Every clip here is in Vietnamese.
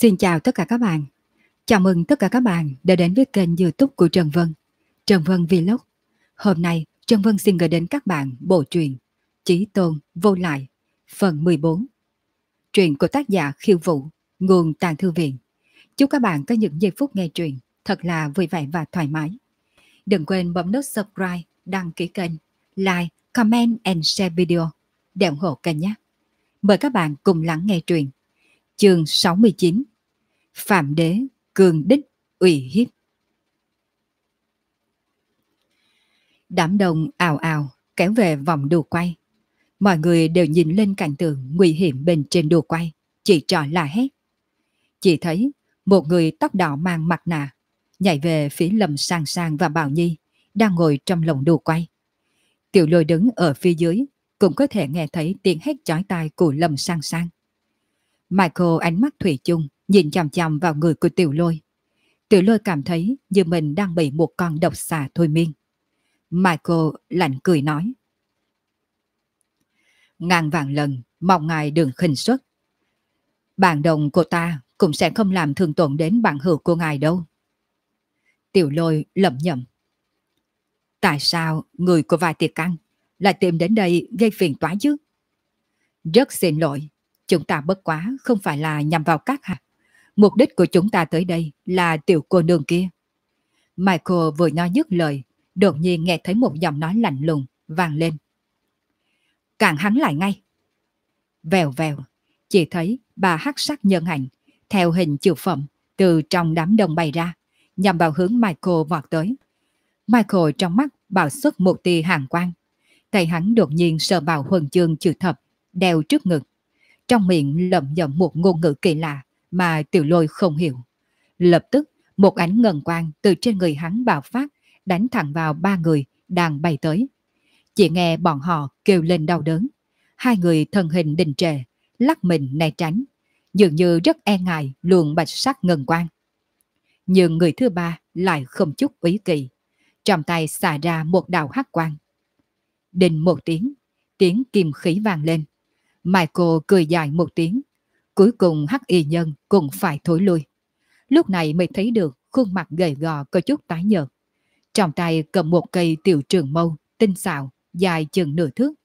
Xin chào tất cả các bạn. Chào mừng tất cả các bạn đã đến với kênh YouTube của Trần Vân, Trần Vân Vlog. Hôm nay, Trần Vân xin gửi đến các bạn bộ truyện Chí Tôn Vô Lại, phần 14. Truyện của tác giả Khiêu Vũ, nguồn Tàng Thư Viện. Chúc các bạn có những giây phút nghe truyện thật là vui vẻ và thoải mái. Đừng quên bấm nút subscribe, đăng ký kênh, like, comment and share video để ủng hộ kênh nhé. Mời các bạn cùng lắng nghe truyện. Chương 69. Phạm Đế cường đích uy hiếp. Đám đông ào ào kéo về vòng đùa quay. Mọi người đều nhìn lên cảnh tượng nguy hiểm bên trên đùa quay, chỉ trò la hét. Chỉ thấy một người tóc đỏ mang mặt nạ nhảy về phía Lâm Sang Sang và Bảo Nhi đang ngồi trong lồng đùa quay. Tiểu Lôi đứng ở phía dưới cũng có thể nghe thấy tiếng hét chói tai của Lâm Sang Sang. Michael ánh mắt thủy chung nhìn chằm chằm vào người của Tiểu Lôi. Tiểu Lôi cảm thấy như mình đang bị một con độc xà thôi miên. Michael lạnh cười nói: ngàn vạn lần mong ngài đừng khinh suất. Bạn đồng của ta cũng sẽ không làm thương tổn đến bạn hữu của ngài đâu. Tiểu Lôi lẩm nhẩm: tại sao người của vài tiệc ăn lại tìm đến đây gây phiền toái chứ? Rất xin lỗi, chúng ta bất quá không phải là nhằm vào các hạ. Mục đích của chúng ta tới đây là tiểu cô nương kia. Michael vừa nói dứt lời, đột nhiên nghe thấy một giọng nói lạnh lùng vang lên: cản hắn lại ngay. Vèo vèo, chỉ thấy ba hắc sắc nhân ảnh theo hình chữ phẩm từ trong đám đông bay ra, nhằm vào hướng Michael vọt tới. Michael trong mắt bạo xuất một tia hàn quang, tay hắn đột nhiên sờ vào huân chương chữ thập đeo trước ngực, trong miệng lẩm nhẩm một ngôn ngữ kỳ lạ mà Tiểu Lôi không hiểu. Lập tức một ánh ngân quang từ trên người hắn bạo phát, đánh thẳng vào ba người đang bay tới. Chỉ nghe bọn họ kêu lên đau đớn. Hai người thân hình đình trệ, lắc mình né tránh, dường như rất e ngại luồng bạch sắc ngân quang. Nhưng người thứ ba lại không chút ý kỳ, trong tay xả ra một đạo hắc quang. Đinh một tiếng, tiếng kim khí vang lên. Michael cười dài một tiếng, cuối cùng hắc y nhân cũng phải thối lui. Lúc này mới thấy được khuôn mặt gầy gò có chút tái nhợt, trong tay cầm một cây tiểu trường mâu tinh xảo dài chừng nửa thước.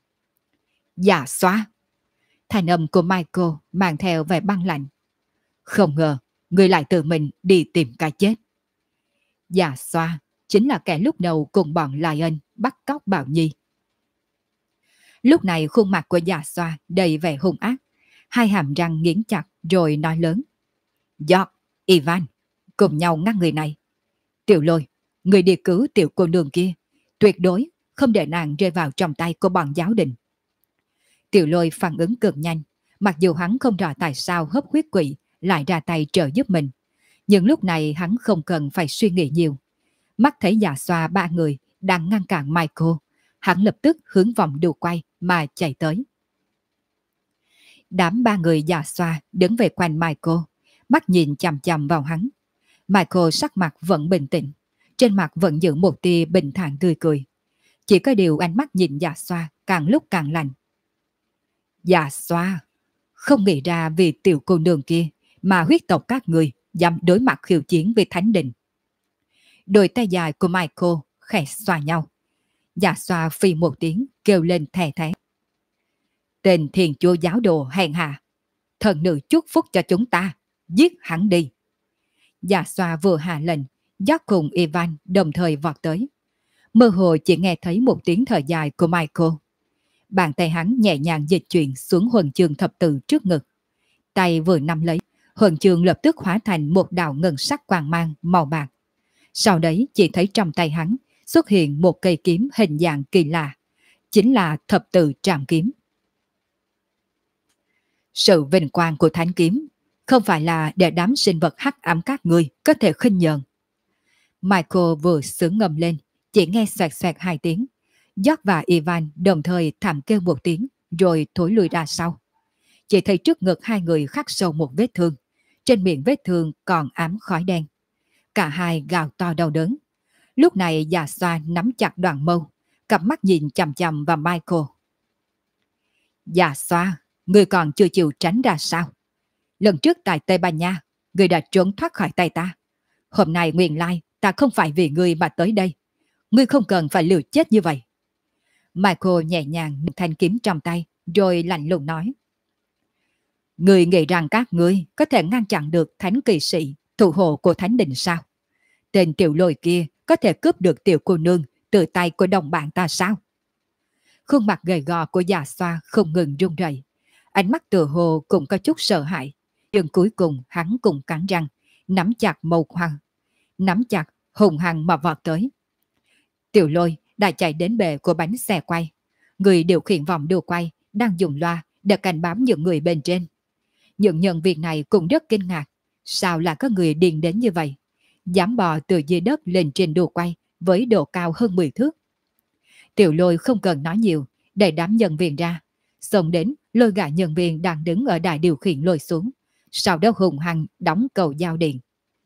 Dạ xóa! Thanh âm của Michael mang theo vẻ băng lạnh. Không ngờ người lại tự mình đi tìm cái chết. Dạ xoa chính là kẻ lúc đầu cùng bọn Lion bắt cóc Bảo Nhi. Lúc này khuôn mặt của Dạ xoa đầy vẻ hung ác, hai hàm răng nghiến chặt rồi nói lớn: George, Ivan, cùng nhau ngăn người này. Tiểu Lôi, người đi cứu tiểu cô nương kia, tuyệt đối không để nàng rơi vào trong tay của bọn giáo đình. Tiểu Lôi phản ứng cực nhanh, mặc dù hắn không rõ tại sao hấp huyết quỷ lại ra tay trợ giúp mình, nhưng lúc này hắn không cần phải suy nghĩ nhiều. Mắt thấy Dạ xoa ba người đang ngăn cản Michael, hắn lập tức hướng vòng đùa quay mà chạy tới. Đám ba người Dạ xoa đứng về quanh Michael, mắt nhìn chằm chằm vào hắn. Michael sắc mặt vẫn bình tĩnh, trên mặt vẫn giữ một tia bình thản tươi cười. Chỉ có điều ánh mắt nhìn Dạ xoa càng lúc càng lạnh. Dạ xoa, không nghĩ ra vì tiểu cô nương kia mà huyết tộc các người dám đối mặt khiêu chiến với thánh đình. Đôi tay dài của Michael khẽ xoa nhau. Dạ xoa phi một tiếng kêu lên thè thé. Tên thiền chúa giáo đồ hèn hạ, thần nữ chúc phúc cho chúng ta, giết hắn đi. Dạ xoa vừa hạ lệnh, George cùng Ivan đồng thời vọt tới. Mơ hồ chỉ nghe thấy một tiếng thở dài của Michael. Bàn tay hắn nhẹ nhàng dịch chuyển xuống huân chương thập tự trước ngực. Tay vừa nắm lấy, huân chương lập tức hóa thành một đạo ngân sắc quang mang màu bạc. Sau đấy chỉ thấy trong tay hắn xuất hiện một cây kiếm hình dạng kỳ lạ, chính là thập tự trảm kiếm. Sự vinh quang của thánh kiếm không phải là để đám sinh vật hắc ám các ngươi có thể khinh nhờn. Michael vừa sướng ngầm lên, chỉ nghe xoẹt xoẹt hai tiếng. George và Ivan đồng thời thảm kêu một tiếng rồi thối lùi ra sau. Chỉ thấy trước ngực hai người khắc sâu một vết thương, trên miệng vết thương còn ám khói đen. Cả hai gào to đau đớn. Lúc này Dạ xoa nắm chặt đoạn mâu, cặp mắt nhìn chằm chằm vào Michael. Dạ xoa, ngươi còn chưa chịu tránh ra sao? lần trước tại Tây Ban Nha, ngươi đã trốn thoát khỏi tay ta. Hôm nay nguyên lai ta không phải vì ngươi mà tới đây. Ngươi không cần phải liều chết như vậy. Michael nhẹ nhàng nâng thanh kiếm trong tay, rồi lạnh lùng nói. Ngươi nghĩ rằng các ngươi có thể ngăn chặn được thánh kỳ sĩ, thủ hộ của thánh đình sao? Tên Tiểu Lôi kia có thể cướp được tiểu cô nương từ tay của đồng bạn ta sao? Khuôn mặt gầy gò của già xoa không ngừng run rẩy, ánh mắt tựa hồ cũng có chút sợ hãi. Nhưng cuối cùng hắn cũng cắn răng, nắm chặt mâu khoan, nắm chặt hùng hăng mà vọt tới. Tiểu Lôi đã chạy đến bệ của bánh xe quay. Người điều khiển vòng đua quay đang dùng loa để cảnh báo những người bên trên. Những nhân viên này cũng rất kinh ngạc. Sao là có người điên đến như vậy? Dám bò từ dưới đất lên trên đua quay với độ cao hơn 10 thước. Tiểu Lôi không cần nói nhiều, đẩy đám nhân viên ra, xông đến lôi gã nhân viên đang đứng ở đài điều khiển lôi xuống, sau đó hùng hăng đóng cầu giao điện.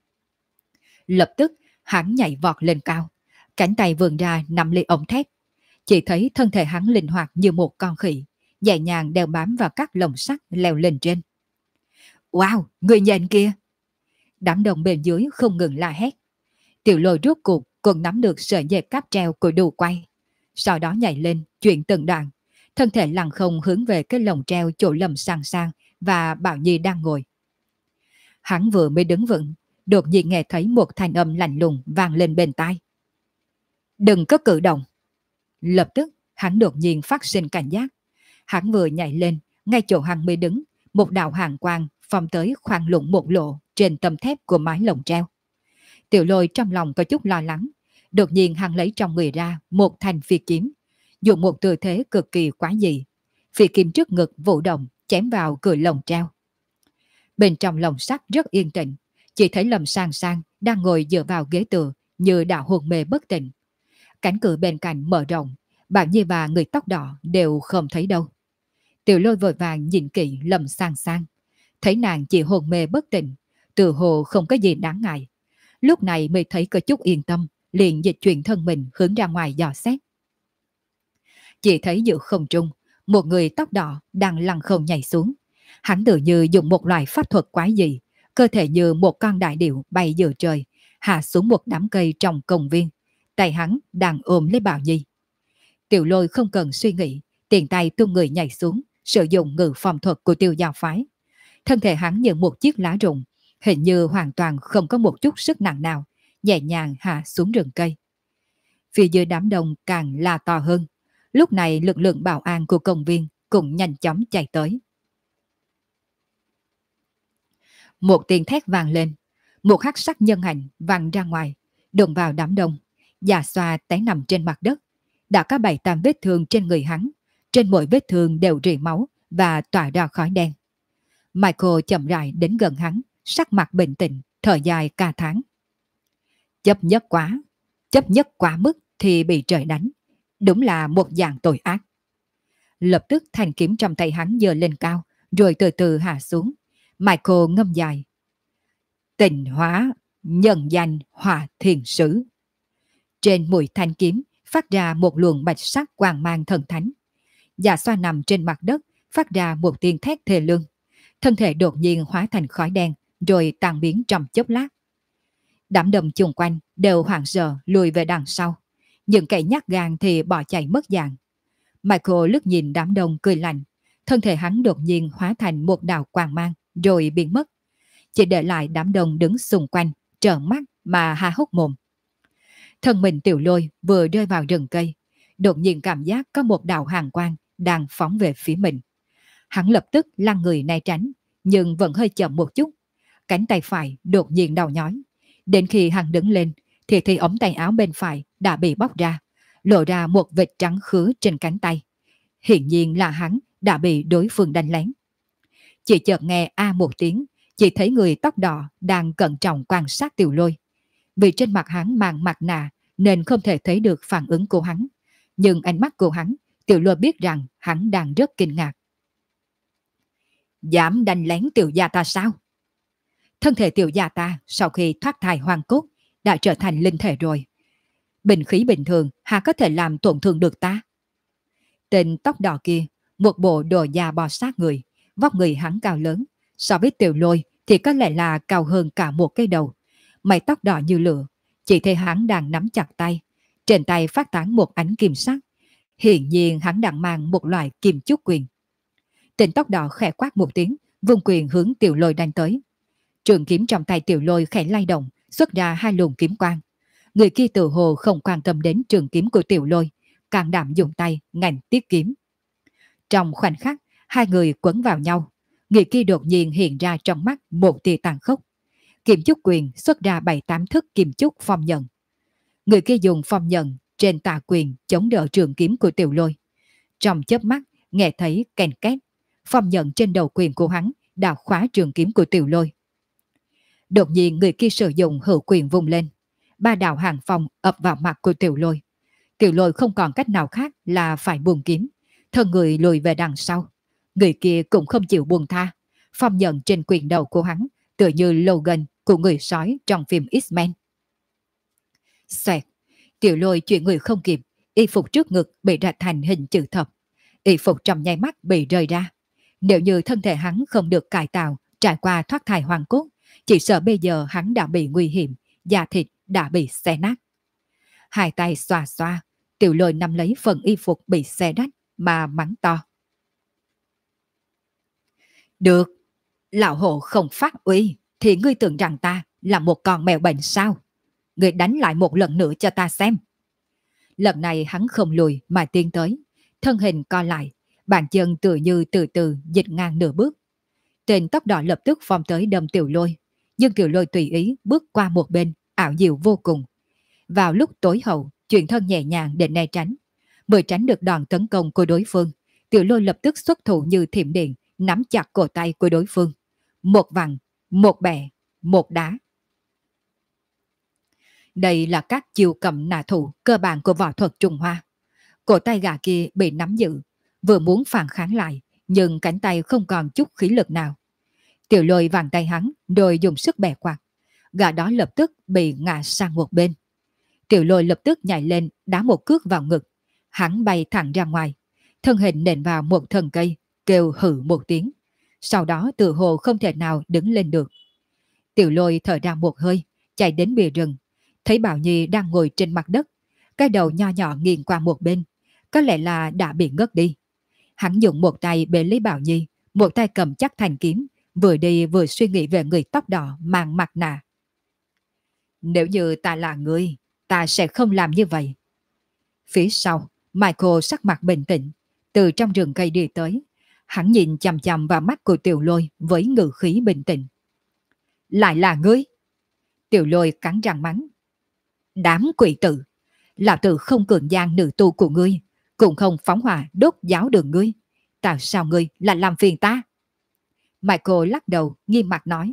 Lập tức hắn nhảy vọt lên cao, cánh tay vươn ra nắm lấy ống thép. Chỉ thấy thân thể hắn linh hoạt như một con khỉ, nhẹ nhàng đeo bám vào các lồng sắt leo lên trên. Wow, người nhện kia! Đám đông bên dưới không ngừng la hét. Tiểu Lôi rốt cuộc còn nắm được sợi dây cáp treo của đu quay, sau đó nhảy lên chuyển từng đoạn, thân thể lăn không hướng về cái lồng treo chỗ Lâm Sang Sang và Bảo Nhi đang ngồi. Hắn vừa mới đứng vững, đột nhiên nghe thấy một thanh âm lạnh lùng vang lên bên tai. Đừng có cử động! Lập tức hắn đột nhiên phát sinh cảnh giác. Hắn vừa nhảy lên, ngay chỗ hắn mới đứng, một đạo hàn quang phóng tới khoan lũng một lỗ trên tấm thép của mái lồng treo. Tiểu Lôi trong lòng có chút lo lắng, đột nhiên hắn lấy trong người ra một thanh phi kiếm, dùng một tư thế cực kỳ quái dị. Phi kiếm trước ngực vụ động chém vào cửa lồng treo. Bên trong lồng sắt rất yên tĩnh, chỉ thấy Lâm Sang Sang đang ngồi dựa vào ghế tựa như đã hôn mê bất tỉnh. Cánh cửa bên cạnh mở rộng, Bảo Nhi và người tóc đỏ đều không thấy đâu. Tiểu Lôi vội vàng nhìn kỹ Lâm Sang Sang, thấy nàng chỉ hôn mê bất tỉnh, tự hồ không có gì đáng ngại. Lúc này mới thấy có chút yên tâm, liền dịch chuyển thân mình hướng ra ngoài dò xét. Chỉ thấy giữa không trung, một người tóc đỏ đang lăn không nhảy xuống. Hắn tự như dùng một loại pháp thuật quái dị, cơ thể như một con đại điểu bay giữa trời, hạ xuống một đám cây trong công viên. Tay hắn đang ôm lấy Bảo Nhi. Tiểu Lôi không cần suy nghĩ, tiền tay tung người nhảy xuống, sử dụng ngự phòng thuật của Tiêu Giao phái. Thân thể hắn như một chiếc lá rụng, hình như hoàn toàn không có một chút sức nặng nào, nhẹ nhàng hạ xuống rừng cây. Phía dưới đám đông càng là to hơn. Lúc này lực lượng bảo an của công viên cũng nhanh chóng chạy tới. Một tiếng thét vang lên, một hắc sắc nhân ảnh văng ra ngoài, đụng vào đám đông. Già xoa té nằm trên mặt đất, đã có 7-8 vết thương trên người hắn, trên mỗi vết thương đều rỉ máu và tỏa ra khói đen. Michael chậm rãi đến gần hắn, sắc mặt bình tĩnh, thở dài ca thán. Chấp nhất quá mức thì bị trời đánh, đúng là một dạng tội ác. Lập tức thanh kiếm trong tay hắn giơ lên cao, rồi từ từ hạ xuống. Michael ngâm dài. Tình hóa, nhân danh hòa thiền sử. Trên mũi thanh kiếm phát ra một luồng bạch sắc quang mang thần thánh. Già xoa nằm trên mặt đất, phát ra một tiếng thét thê lương. Thân thể đột nhiên hóa thành khói đen, rồi tan biến trong chốc lát. Đám đông chung quanh đều hoảng sợ lùi về đằng sau. Những kẻ nhát gan thì bỏ chạy mất dạng. Michael lướt nhìn đám đông cười lạnh. Thân thể hắn đột nhiên hóa thành một đạo quang mang, rồi biến mất. Chỉ để lại đám đông đứng xung quanh, trợn mắt mà há hốc mồm. Thân mình Tiểu Lôi vừa rơi vào rừng cây, đột nhiên cảm giác có một đạo hàn quang đang phóng về phía mình. Hắn lập tức lăn người né tránh, nhưng vẫn hơi chậm một chút. Cánh tay phải đột nhiên đau nhói. Đến khi hắn đứng lên, thì ống tay áo bên phải đã bị bóc ra, lộ ra một vệt trắng khứa trên cánh tay. Hiển nhiên là hắn đã bị đối phương đánh lén. Chỉ chợt nghe a một tiếng, chỉ thấy người tóc đỏ đang cẩn trọng quan sát Tiểu Lôi. Vì trên mặt hắn mang mặt nạ nên không thể thấy được phản ứng của hắn. Nhưng ánh mắt của hắn, Tiểu Lôi biết rằng hắn đang rất kinh ngạc. Dám đánh lén tiểu gia ta sao? Thân thể tiểu gia ta sau khi thoát thai hoàng cốt đã trở thành linh thể rồi. Bình khí bình thường hà có thể làm tổn thương được ta? Tên tóc đỏ kia, một bộ đồ da bò sát người, vóc người hắn cao lớn, So với Tiểu Lôi thì có lẽ là cao hơn cả một cái đầu. Mái tóc đỏ như lửa, chỉ thấy hắn đang nắm chặt tay. Trên tay phát tán một ánh kim sắc. Hiển nhiên hắn đang mang một loại kim chúc quyền. Tên tóc đỏ khẽ quát một tiếng, vung quyền hướng Tiểu Lôi đánh tới. Trường kiếm trong tay Tiểu Lôi khẽ lay động, xuất ra hai luồng kiếm quang. Người kia tự hồ không quan tâm đến trường kiếm của Tiểu Lôi, can đảm dùng tay ngành tiếp kiếm. Trong khoảnh khắc, hai người quấn vào nhau. Người kia đột nhiên hiện ra trong mắt một tia tàn khốc. Kim chúc quyền xuất ra 7-8 thức kim chúc phong nhận. Người kia dùng phong nhận trên tà quyền chống đỡ trường kiếm của Tiểu Lôi. Trong chớp mắt, nghe thấy kèn két, phong nhận trên đầu quyền của hắn đã khóa trường kiếm của Tiểu Lôi. Đột nhiên người kia sử dụng hữu quyền vung lên. Ba đạo hàng phong ập vào mặt của Tiểu Lôi. Tiểu Lôi không còn cách nào khác là phải buông kiếm. Thân người lùi về đằng sau. Người kia cũng không chịu buông tha. Phong nhận trên quyền đầu của hắn tựa như Logan của người sói trong phim X-Men. Xoẹt, Tiểu Lôi chuyển người không kịp, y phục trước ngực bị ra thành hình chữ thập. Y phục trong nháy mắt bị rơi ra. Nếu như thân thể hắn không được cải tạo, trải qua thoát thai hoàn cốt, chỉ sợ bây giờ hắn đã bị nguy hiểm, da thịt đã bị xé nát. Hai tay xoa xoa, Tiểu Lôi nắm lấy phần y phục bị xé rách mà mắng to. Được, lão hộ không phát uy, thì ngươi tưởng rằng ta là một con mèo bệnh sao? Ngươi đánh lại một lần nữa cho ta xem. Lần này hắn không lùi mà tiến tới, thân hình co lại, bàn chân tựa như từ từ dịch ngang nửa bước. Tên tóc đỏ lập tức phóng tới đâm Tiểu Lôi, nhưng Tiểu Lôi tùy ý bước qua một bên, ảo diệu vô cùng. Vào lúc tối hậu, chuyển thân nhẹ nhàng để né tránh. Bởi tránh được đòn tấn công của đối phương, Tiểu Lôi lập tức xuất thủ như thiểm điện, nắm chặt cổ tay của đối phương. Một vặn, một bẻ, một đá. Đây là các chiêu cầm nã thủ cơ bản của võ thuật Trung Hoa. Cổ tay gã kia bị nắm giữ, vừa muốn phản kháng lại, nhưng cánh tay không còn chút khí lực nào. Tiểu Lôi vặn tay hắn, rồi dùng sức bẻ quạt. Gã đó lập tức bị ngã sang một bên. Tiểu Lôi lập tức nhảy lên, đá một cước vào ngực. Hắn bay thẳng ra ngoài, thân hình nện vào một thân cây, kêu hừ một tiếng. Sau đó tự hồ không thể nào đứng lên được. Tiểu Lôi thở ra một hơi, chạy đến bìa rừng. Thấy Bảo Nhi đang ngồi trên mặt đất, cái đầu nho nhỏ nghiêng qua một bên, có lẽ là đã bị ngất đi. Hắn dùng một tay bế lấy Bảo Nhi, một tay cầm chắc thanh kiếm, vừa đi vừa suy nghĩ về người tóc đỏ mang mặt nạ. Nếu như ta là ngươi, ta sẽ không làm như vậy. Phía sau, Michael sắc mặt bình tĩnh, từ trong rừng cây đi tới. Hắn nhìn chằm chằm vào mắt của Tiểu Lôi với ngữ khí bình tĩnh. Lại là ngươi? Tiểu Lôi cắn răng mắng. Đám quỷ tử, lão tử không cường gian nữ tu của ngươi, cũng không phóng hỏa đốt giáo đường ngươi. Tại sao ngươi lại làm phiền ta? Michael lắc đầu, nghiêm mặt nói.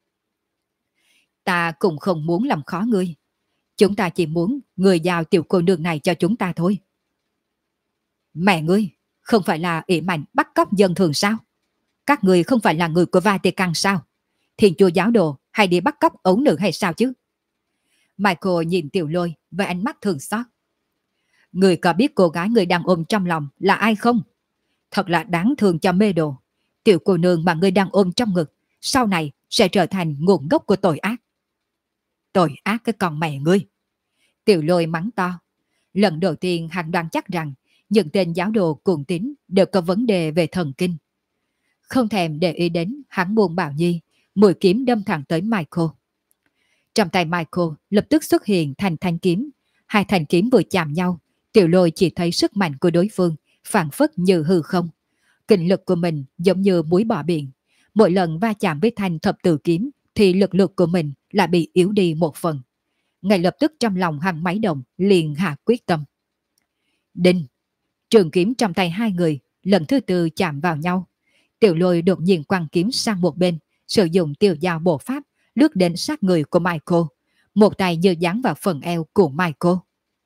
Ta cũng không muốn làm khó ngươi. Chúng ta chỉ muốn ngươi giao tiểu cô nương này cho chúng ta thôi. Mẹ ngươi, không phải là ỷ mạnh bắt cóc dân thường sao? Các ngươi không phải là người của Vatican sao? Thiên chúa giáo đồ hay đi bắt cóc ấu nữ hay sao chứ? Michael nhìn Tiểu Lôi với ánh mắt thương xót. Người có biết cô gái người đang ôm trong lòng là ai không? Thật là đáng thương cho mê đồ. Tiểu cô nương mà người đang ôm trong ngực sau này sẽ trở thành nguồn gốc của tội ác. Tội ác cái con mẹ ngươi. Tiểu Lôi mắng to. Lần đầu tiên hắn đoán chắc rằng những tên giáo đồ cuồng tín đều có vấn đề về thần kinh. Không thèm để ý đến hắn buông Bảo Nhi, mũi kiếm đâm thẳng tới Michael. Trong tay Michael lập tức xuất hiện thành thanh kiếm. Hai thanh kiếm vừa chạm nhau, Tiểu Lôi chỉ thấy sức mạnh của đối phương phản phất như hư không. Kinh lực của mình giống như muối bỏ biển. Mỗi lần va chạm với thanh thập tự kiếm thì lực lượng của mình lại bị yếu đi một phần. Ngay lập tức trong lòng hắn máy động, liền hạ quyết tâm. Đinh! Trường kiếm trong tay hai người lần thứ tư chạm vào nhau. Tiểu Lôi đột nhiên quăng kiếm sang một bên, sử dụng tiểu dao bổ pháp lướt đến sát người của Michael. Một tay như dán vào phần eo của Michael.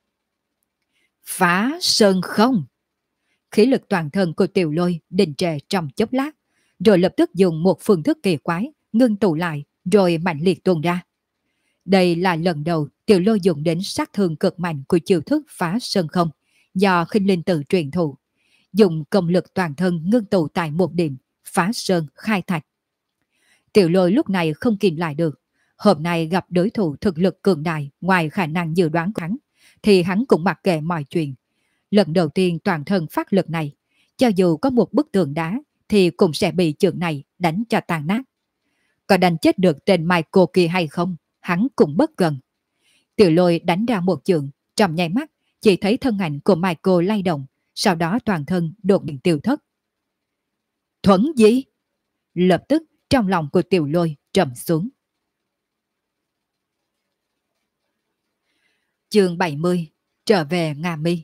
Phá sơn không! Khí lực toàn thân của Tiểu Lôi đình trệ trong chốc lát, rồi lập tức dùng một phương thức kỳ quái ngưng tụ lại, rồi mạnh liệt tuôn ra. Đây là lần đầu Tiểu Lôi dùng đến sát thương cực mạnh của chiêu thức phá sơn không do Khinh Linh Tự truyền thụ, dùng công lực toàn thân ngưng tụ tại một điểm, phá sơn khai thạch. Tiểu Lôi lúc này không kìm lại được. Hôm nay gặp đối thủ thực lực cường đại ngoài khả năng dự đoán của hắn, thì hắn cũng mặc kệ mọi chuyện. Lần đầu tiên toàn thân phát lực này, cho dù có một bức tường đá thì cũng sẽ bị chưởng này đánh cho tan nát. Có đánh chết được tên Michael kia hay không, hắn cũng bất gần. Tiểu Lôi đánh ra một chưởng, trong nháy mắt chỉ thấy thân ảnh của Michael lay động, sau đó toàn thân đột nhiên tiêu thất. Thuẫn gì? Lập tức trong lòng của Tiểu Lôi trầm xuống. Chương 70, trở về Nga Mi.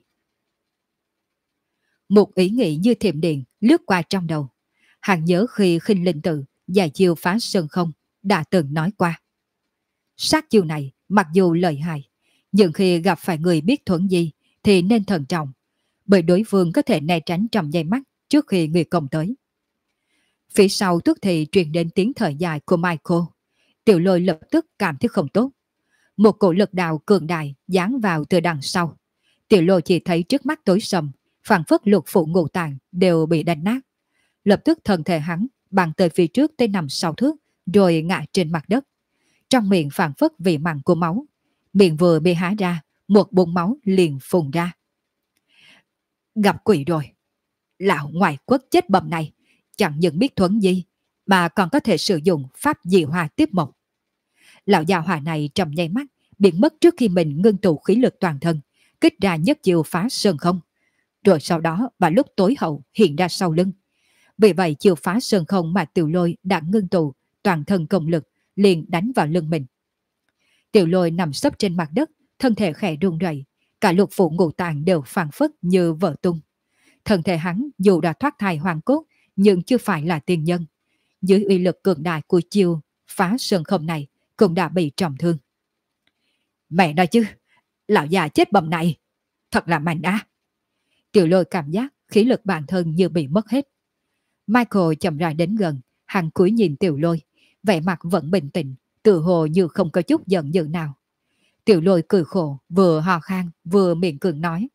Một ý nghĩ như thiểm điện lướt qua trong đầu. Hắn nhớ khi Khinh Linh Tự giải chiêu phá sơn không đã từng nói qua. Sát chiêu này mặc dù lợi hại, nhưng khi gặp phải người biết thuẫn gì thì nên thận trọng, bởi đối phương có thể né tránh trong giây mắt trước khi người công tới. Phía sau tức thì truyền đến tiếng thở dài của Michael. Tiểu Lôi lập tức cảm thấy không tốt. Một cổ lực đạo cường đại giáng vào từ đằng sau. Tiểu Lôi chỉ thấy trước mắt tối sầm, phảng phất lục phủ ngũ tạng đều bị đánh nát. Lập tức thân thể hắn băng tới phía trước tới 5-6 thước, rồi ngã trên mặt đất. Trong miệng phảng phất vị mặn của máu. Miệng vừa bị há ra, một bụng máu liền phun ra. Gặp quỷ rồi. Lão ngoại quốc chết bầm này chẳng những biết thuẫn gì, mà còn có thể sử dụng pháp dị hòa tiếp mộc. Lão già hỏa này trong nháy mắt biến mất trước khi mình ngưng tụ khí lực toàn thân, kích ra nhất chiêu phá sơn không. Rồi sau đó vào lúc tối hậu hiện ra sau lưng. Vì vậy chiêu phá sơn không mà Tiểu Lôi đã ngưng tụ toàn thân công lực liền đánh vào lưng mình. Tiểu Lôi nằm sấp trên mặt đất, thân thể khẽ run rẩy, cả lục phủ ngũ tạng đều phảng phất như vỡ tung. Thân thể hắn dù đã thoát thai hoàn cốt nhưng chưa phải là tiên nhân. Dưới uy lực cường đại của chiêu phá sơn không này cũng đã bị trọng thương. Mẹ nói chứ, lão già chết bầm này thật là mạnh á. Tiểu Lôi cảm giác khí lực bản thân như bị mất hết. Michael chậm rãi đến gần, hắn cúi nhìn Tiểu Lôi, vẻ mặt vẫn bình tĩnh, tự hồ như không có chút giận dữ nào. Tiểu Lôi cười khổ, vừa hò khan vừa miệng cường nói: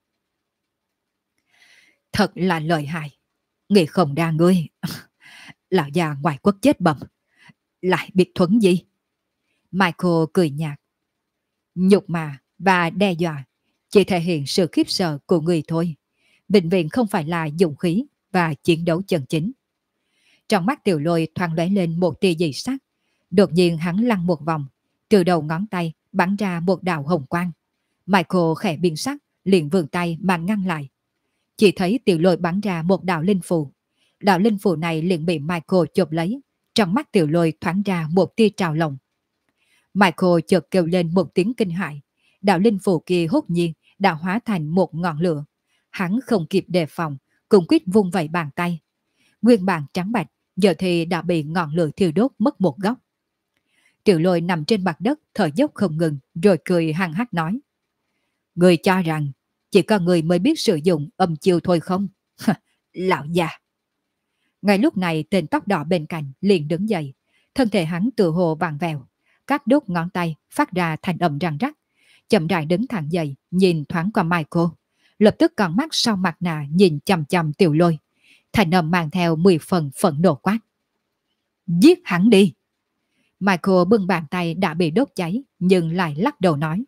Thật là lợi hại, nghĩ không đa ngươi. Lão già ngoại quốc chết bầm, lại biết thuẫn gì? Michael cười nhạt: Nhục mà và đe dọa chỉ thể hiện sự khiếp sợ của người thôi. Bệnh viện không phải là dụng khí và chiến đấu chân chính. Trong mắt Tiểu Lôi thoáng lóe lên một tia dị sắc. Đột nhiên hắn lăn một vòng, từ đầu ngón tay bắn ra một đạo hồng quang. Michael khẽ biến sắc, liền vươn tay mà ngăn lại. Chỉ thấy Tiểu Lôi bắn ra một đạo linh phù. Đạo linh phù này liền bị Michael chộp lấy. Trong mắt Tiểu Lôi thoáng ra một tia trào lòng. Michael chợt kêu lên một tiếng kinh hãi. Đạo linh phù kia hốt nhiên đã hóa thành một ngọn lửa. Hắn không kịp đề phòng, cùng quyết vung vẩy bàn tay. Nguyên bản trắng bạch giờ thì đã bị ngọn lửa thiêu đốt mất một góc. Tiểu Lôi nằm trên mặt đất thở dốc không ngừng, rồi cười hăng hắc nói: Người cho rằng chỉ có người mới biết sử dụng âm chiêu thôi không? Lão già. Ngay lúc này tên tóc đỏ bên cạnh liền đứng dậy, thân thể hắn tự hồ vàng vèo, các đốt ngón tay phát ra thành âm răng rắc, chậm rãi đứng thẳng dậy, nhìn thoáng qua Michael, lập tức con mắt sau mặt nạ nhìn chằm chằm Tiểu Lôi, thành âm mang theo 10 phần phẫn nộ quát: Giết hắn đi! Michael bưng bàn tay đã bị đốt cháy nhưng lại lắc đầu nói: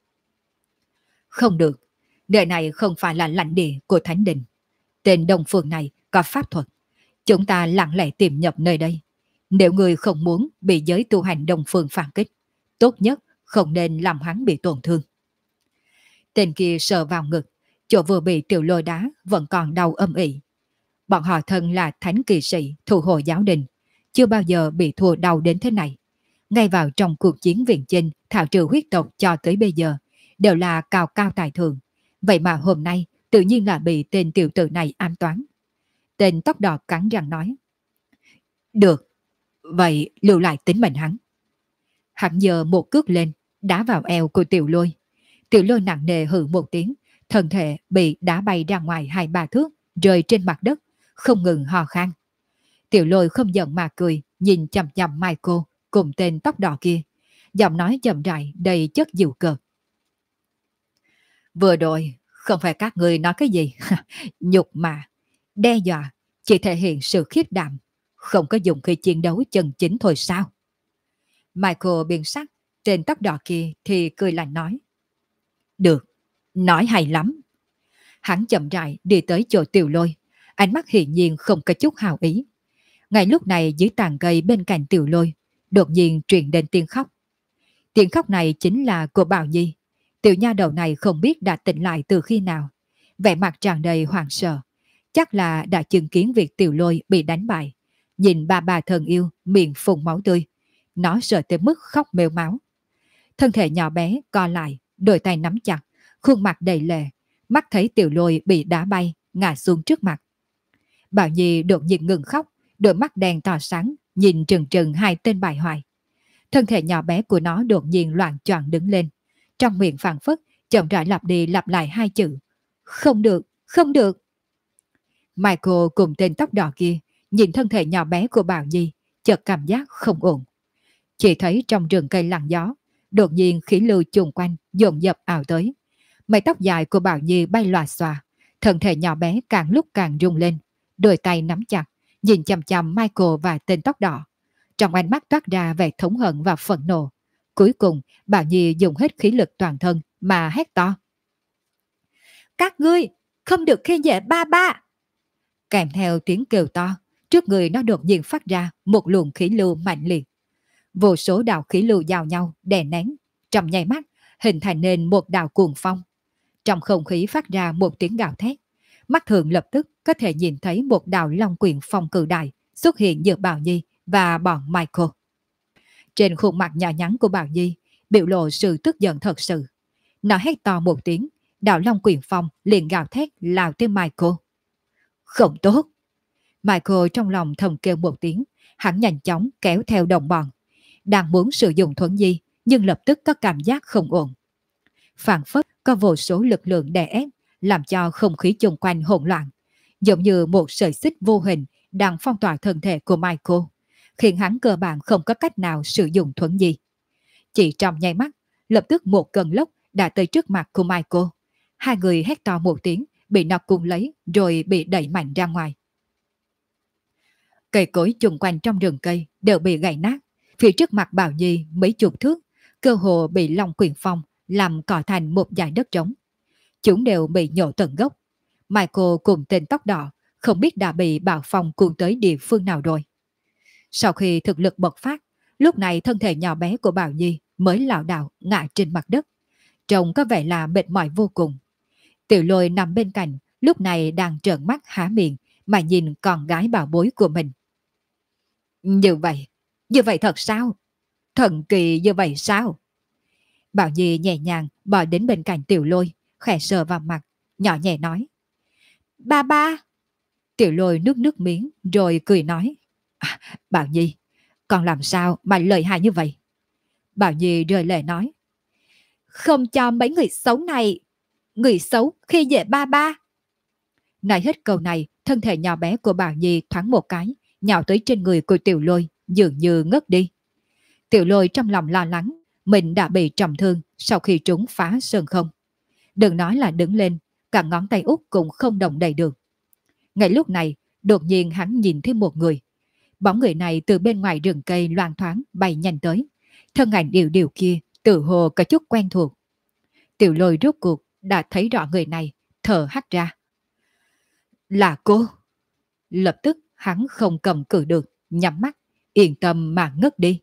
Không được, nơi này không phải là lãnh địa của Thánh Đình. Tên Đông Phương này có pháp thuật, chúng ta lặng lẽ tìm nhập nơi đây. Nếu người không muốn bị giới tu hành Đông Phương phản kích, tốt nhất không nên làm hắn bị tổn thương. Tên kia sờ vào ngực, chỗ vừa bị Tiểu Lôi đá vẫn còn đau âm ỉ. Bọn họ thân là thánh kỳ sĩ thủ hộ giáo đình, chưa bao giờ bị thua đau đến thế này. Ngay vào trong cuộc chiến viện chinh thảo trừ huyết tộc cho tới bây giờ, đều là cao cao tài thượng. Vậy mà hôm nay tự nhiên là bị tên tiểu tử này ám toán. Tên tóc đỏ cắn răng nói: Được, vậy lưu lại tính mệnh hắn. Hắn giơ một cước lên, đá vào eo của Tiểu Lôi. Tiểu Lôi nặng nề hừ một tiếng, thân thể bị đá bay ra ngoài 2-3 thước, rơi trên mặt đất, không ngừng hò khan. Tiểu Lôi không giận mà cười, nhìn chằm chằm Michael cùng tên tóc đỏ kia, giọng nói chậm rãi đầy chất dịu cợt: Vừa rồi không phải các người nói cái gì nhục mà đe dọa, chỉ thể hiện sự khiếp đảm, không có dùng khi chiến đấu chân chính thôi sao? Michael biến sắc, tên tóc đỏ kia thì cười lạnh nói. Được, nói hay lắm. Hắn chậm rãi đi tới chỗ Tiểu Lôi, ánh mắt hiển nhiên không có chút hào ý. Ngay lúc này dưới tàn cây bên cạnh Tiểu Lôi, đột nhiên truyền đến tiếng khóc. Tiếng khóc này chính là của Bảo Nhi. Tiểu nha đầu này không biết đã tỉnh lại từ khi nào. Vẻ mặt tràn đầy hoảng sợ. Chắc là đã chứng kiến việc Tiểu Lôi bị đánh bại. Nhìn bà thân yêu, miệng phun máu tươi. Nó sợ tới mức khóc mếu máu. Thân thể nhỏ bé co lại, đôi tay nắm chặt, khuôn mặt đầy lệ. Mắt thấy Tiểu Lôi bị đá bay, ngã xuống trước mặt. Bảo Nhi đột nhiên ngừng khóc, đôi mắt đen tỏ sáng, nhìn trừng trừng hai tên bại hoại. Thân thể nhỏ bé của nó đột nhiên loạn choạng đứng lên. Trong miệng phảng phất, chậm rãi lặp đi lặp lại hai chữ. Không được, không được. Michael cùng tên tóc đỏ kia, nhìn thân thể nhỏ bé của Bảo Nhi, chợt cảm giác không ổn. Chỉ thấy trong rừng cây lặng gió, đột nhiên khí lưu chung quanh, dồn dập ảo tới. Mái tóc dài của Bảo Nhi bay lòa xòa, thân thể nhỏ bé càng lúc càng rung lên, đôi tay nắm chặt, nhìn chằm chằm Michael và tên tóc đỏ. Trong ánh mắt toát ra vẻ thống hận và phẫn nộ. Cuối cùng, Bảo Nhi dùng hết khí lực toàn thân mà hét to. Các ngươi, không được khi dễ ba ba. Kèm theo tiếng kêu to, trước người nó đột nhiên phát ra một luồng khí lưu mạnh liệt. Vô số đạo khí lưu giao nhau, đè nén, trong nháy mắt, hình thành nên một đạo cuồng phong. Trong không khí phát ra một tiếng gào thét. Mắt thường lập tức có thể nhìn thấy một đạo long quyền phong cự đại xuất hiện giữa Bảo Nhi và bọn Michael. Trên khuôn mặt nhỏ nhắn của Bảo Nhi biểu lộ sự tức giận thật sự. Nó hét to một tiếng, đạo long quyền phong liền gào thét lao tới Michael. Không tốt. Michael trong lòng thầm kêu một tiếng, hắn nhanh chóng kéo theo đồng bọn. Đang muốn sử dụng thuẫn di, nhưng lập tức có cảm giác không ổn. Phảng phất có vô số lực lượng đè ép, làm cho không khí xung quanh hỗn loạn, giống như một sợi xích vô hình đang phong tỏa thân thể của Michael, khiến hắn cơ bản không có cách nào sử dụng thuẫn di. Chỉ trong nháy mắt, lập tức một cơn lốc đã tới trước mặt của Michael. Hai người hét to một tiếng, bị nó cuốn lấy rồi bị đẩy mạnh ra ngoài. Cây cối chung quanh trong rừng cây đều bị gãy nát. Phía trước mặt Bảo Nhi mấy chục thước, cơ hồ bị long quyền phong làm cỏ thành một dải đất trống. Chúng đều bị nhổ tận gốc. Michael cùng tên tóc đỏ không biết đã bị bạo phong cuốn tới địa phương nào rồi. Sau khi thực lực bộc phát, lúc này thân thể nhỏ bé của Bảo Nhi mới lảo đảo ngã trên mặt đất. Trông có vẻ là mệt mỏi vô cùng. Tiểu Lôi nằm bên cạnh, lúc này đang trợn mắt há miệng mà nhìn con gái bảo bối của mình. Như vậy thật sao? Thần kỳ như vậy sao? Bảo Nhi nhẹ nhàng bò đến bên cạnh Tiểu Lôi, khẽ sờ vào mặt, nhỏ nhẹ nói. Ba ba. Tiểu Lôi nước miếng rồi cười nói. Bảo Nhi, con làm sao mà lợi hại như vậy? Bảo Nhi rơi lệ nói. Không cho mấy người xấu này. Người xấu khi dễ ba ba. Nói hết câu này, thân thể nhỏ bé của Bảo Nhi thoáng một cái, nhào tới trên người của Tiểu Lôi, dường như ngất đi. Tiểu Lôi trong lòng lo lắng, mình đã bị trọng thương sau khi trúng phá sơn không. Đừng nói là đứng lên, cả ngón tay út cũng không động đậy được. Ngay lúc này, đột nhiên hắn nhìn thấy một người. Bóng người này từ bên ngoài rừng cây loang thoáng bay nhanh tới. Thân ảnh điều điều kia tự hồ có chút quen thuộc. Tiểu Lôi rốt cuộc đã thấy rõ người này, thở hắt ra. Là cô. Lập tức hắn không cầm cự được, nhắm mắt, yên tâm mà ngất đi.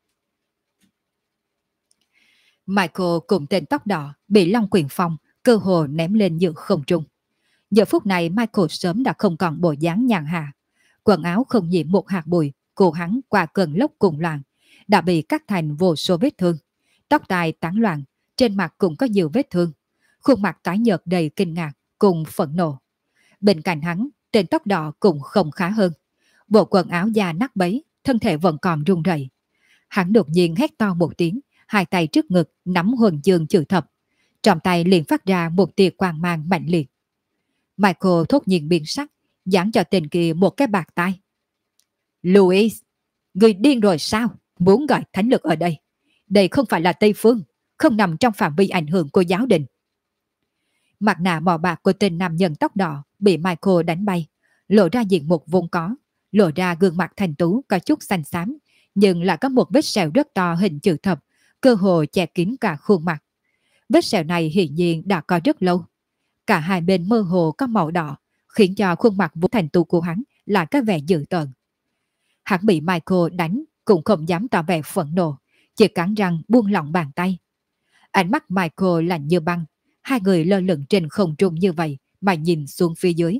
Michael cùng tên tóc đỏ bị long quyền phong cơ hồ ném lên giữa không trung. Giờ phút này Michael sớm đã không còn bộ dáng nhàn hạ. Quần áo không nhiễm một hạt bụi, cô hắn qua cơn lốc cùng loạn, đã bị cắt thành vô số vết thương. Tóc tai tán loạn, trên mặt cũng có nhiều vết thương. Khuôn mặt tái nhợt đầy kinh ngạc cùng phẫn nộ. Bên cạnh hắn, tên tóc đỏ cũng không khá hơn. Bộ quần áo da nát bấy, thân thể vẫn còn run rẩy. Hắn đột nhiên hét to một tiếng, hai tay trước ngực nắm huân chương chữ thập. Trong tay liền phát ra một tia quang mang mạnh liệt. Michael thốt nhiên biến sắc, giáng cho tên kia một cái bạt tai. Louis, người điên rồi sao? Muốn gọi thánh lực ở đây. Đây không phải là Tây Phương, không nằm trong phạm vi ảnh hưởng của giáo đình. Mặt nạ màu bạc của tên nam nhân tóc đỏ bị Michael đánh bay, lộ ra diện mục vốn có, lộ ra gương mặt thanh tú có chút xanh xám, nhưng lại có một vết sẹo rất to hình chữ thập, cơ hồ che kín cả khuôn mặt. Vết sẹo này hiển nhiên đã có rất lâu. Cả hai bên mơ hồ có màu đỏ, khiến cho khuôn mặt vốn thanh tú của hắn là cái vẻ dữ tợn. Hắn bị Michael đánh cũng không dám tỏ vẻ phẫn nộ, chỉ cắn răng buông lỏng bàn tay. Ánh mắt Michael lạnh như băng, hai người lơ lửng trên không trung như vậy mà nhìn xuống phía dưới.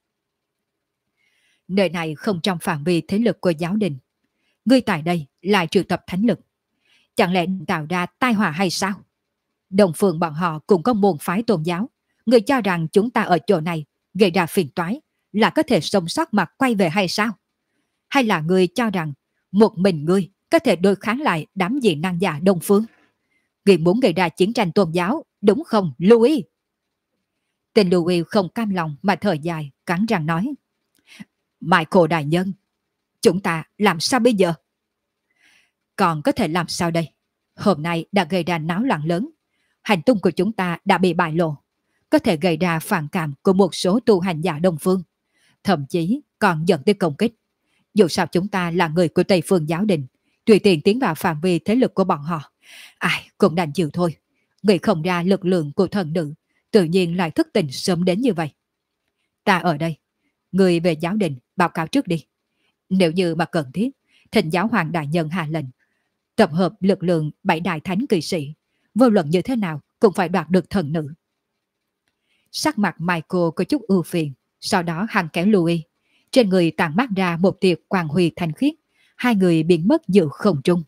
Nơi này không trong phạm vi thế lực của giáo đình. Ngươi tại đây lại triệu tập thánh lực. Chẳng lẽ tạo ra tai họa hay sao? Đồng phương bọn họ cũng có môn phái tôn giáo. Ngươi cho rằng chúng ta ở chỗ này gây ra phiền toái là có thể sống sót mà quay về hay sao? Hay là ngươi cho rằng một mình ngươi có thể đối kháng lại đám dị năng giả Đông Phương? Ngươi muốn gây ra chiến tranh tôn giáo, đúng không, Louis? Tên Louis không cam lòng mà thở dài, cắn răng nói. Michael đại nhân, chúng ta làm sao bây giờ? Còn có thể làm sao đây? Hôm nay đã gây ra náo loạn lớn. Hành tung của chúng ta đã bị bại lộ. Có thể gây ra phản cảm của một số tu hành giả Đông Phương. Thậm chí còn dẫn tới công kích. Dù sao chúng ta là người của Tây Phương giáo đình, tùy tiện tiến vào phạm vi thế lực của bọn họ. Ai cũng đành chịu thôi. Nghĩ không ra lực lượng của thần nữ, tự nhiên lại thức tỉnh sớm đến như vậy. Ta ở đây. Người về giáo đình báo cáo trước đi. Nếu như mà cần thiết, thỉnh giáo hoàng đại nhân hạ lệnh tập hợp lực lượng 7 đại thánh kỳ sĩ, vô luận như thế nào cũng phải đoạt được thần nữ. Sắc mặt Michael có chút ưu phiền, sau đó hắn kéo Louis. Trên người tản mát ra một tia quang huy thanh khiết, hai người biến mất giữa không trung.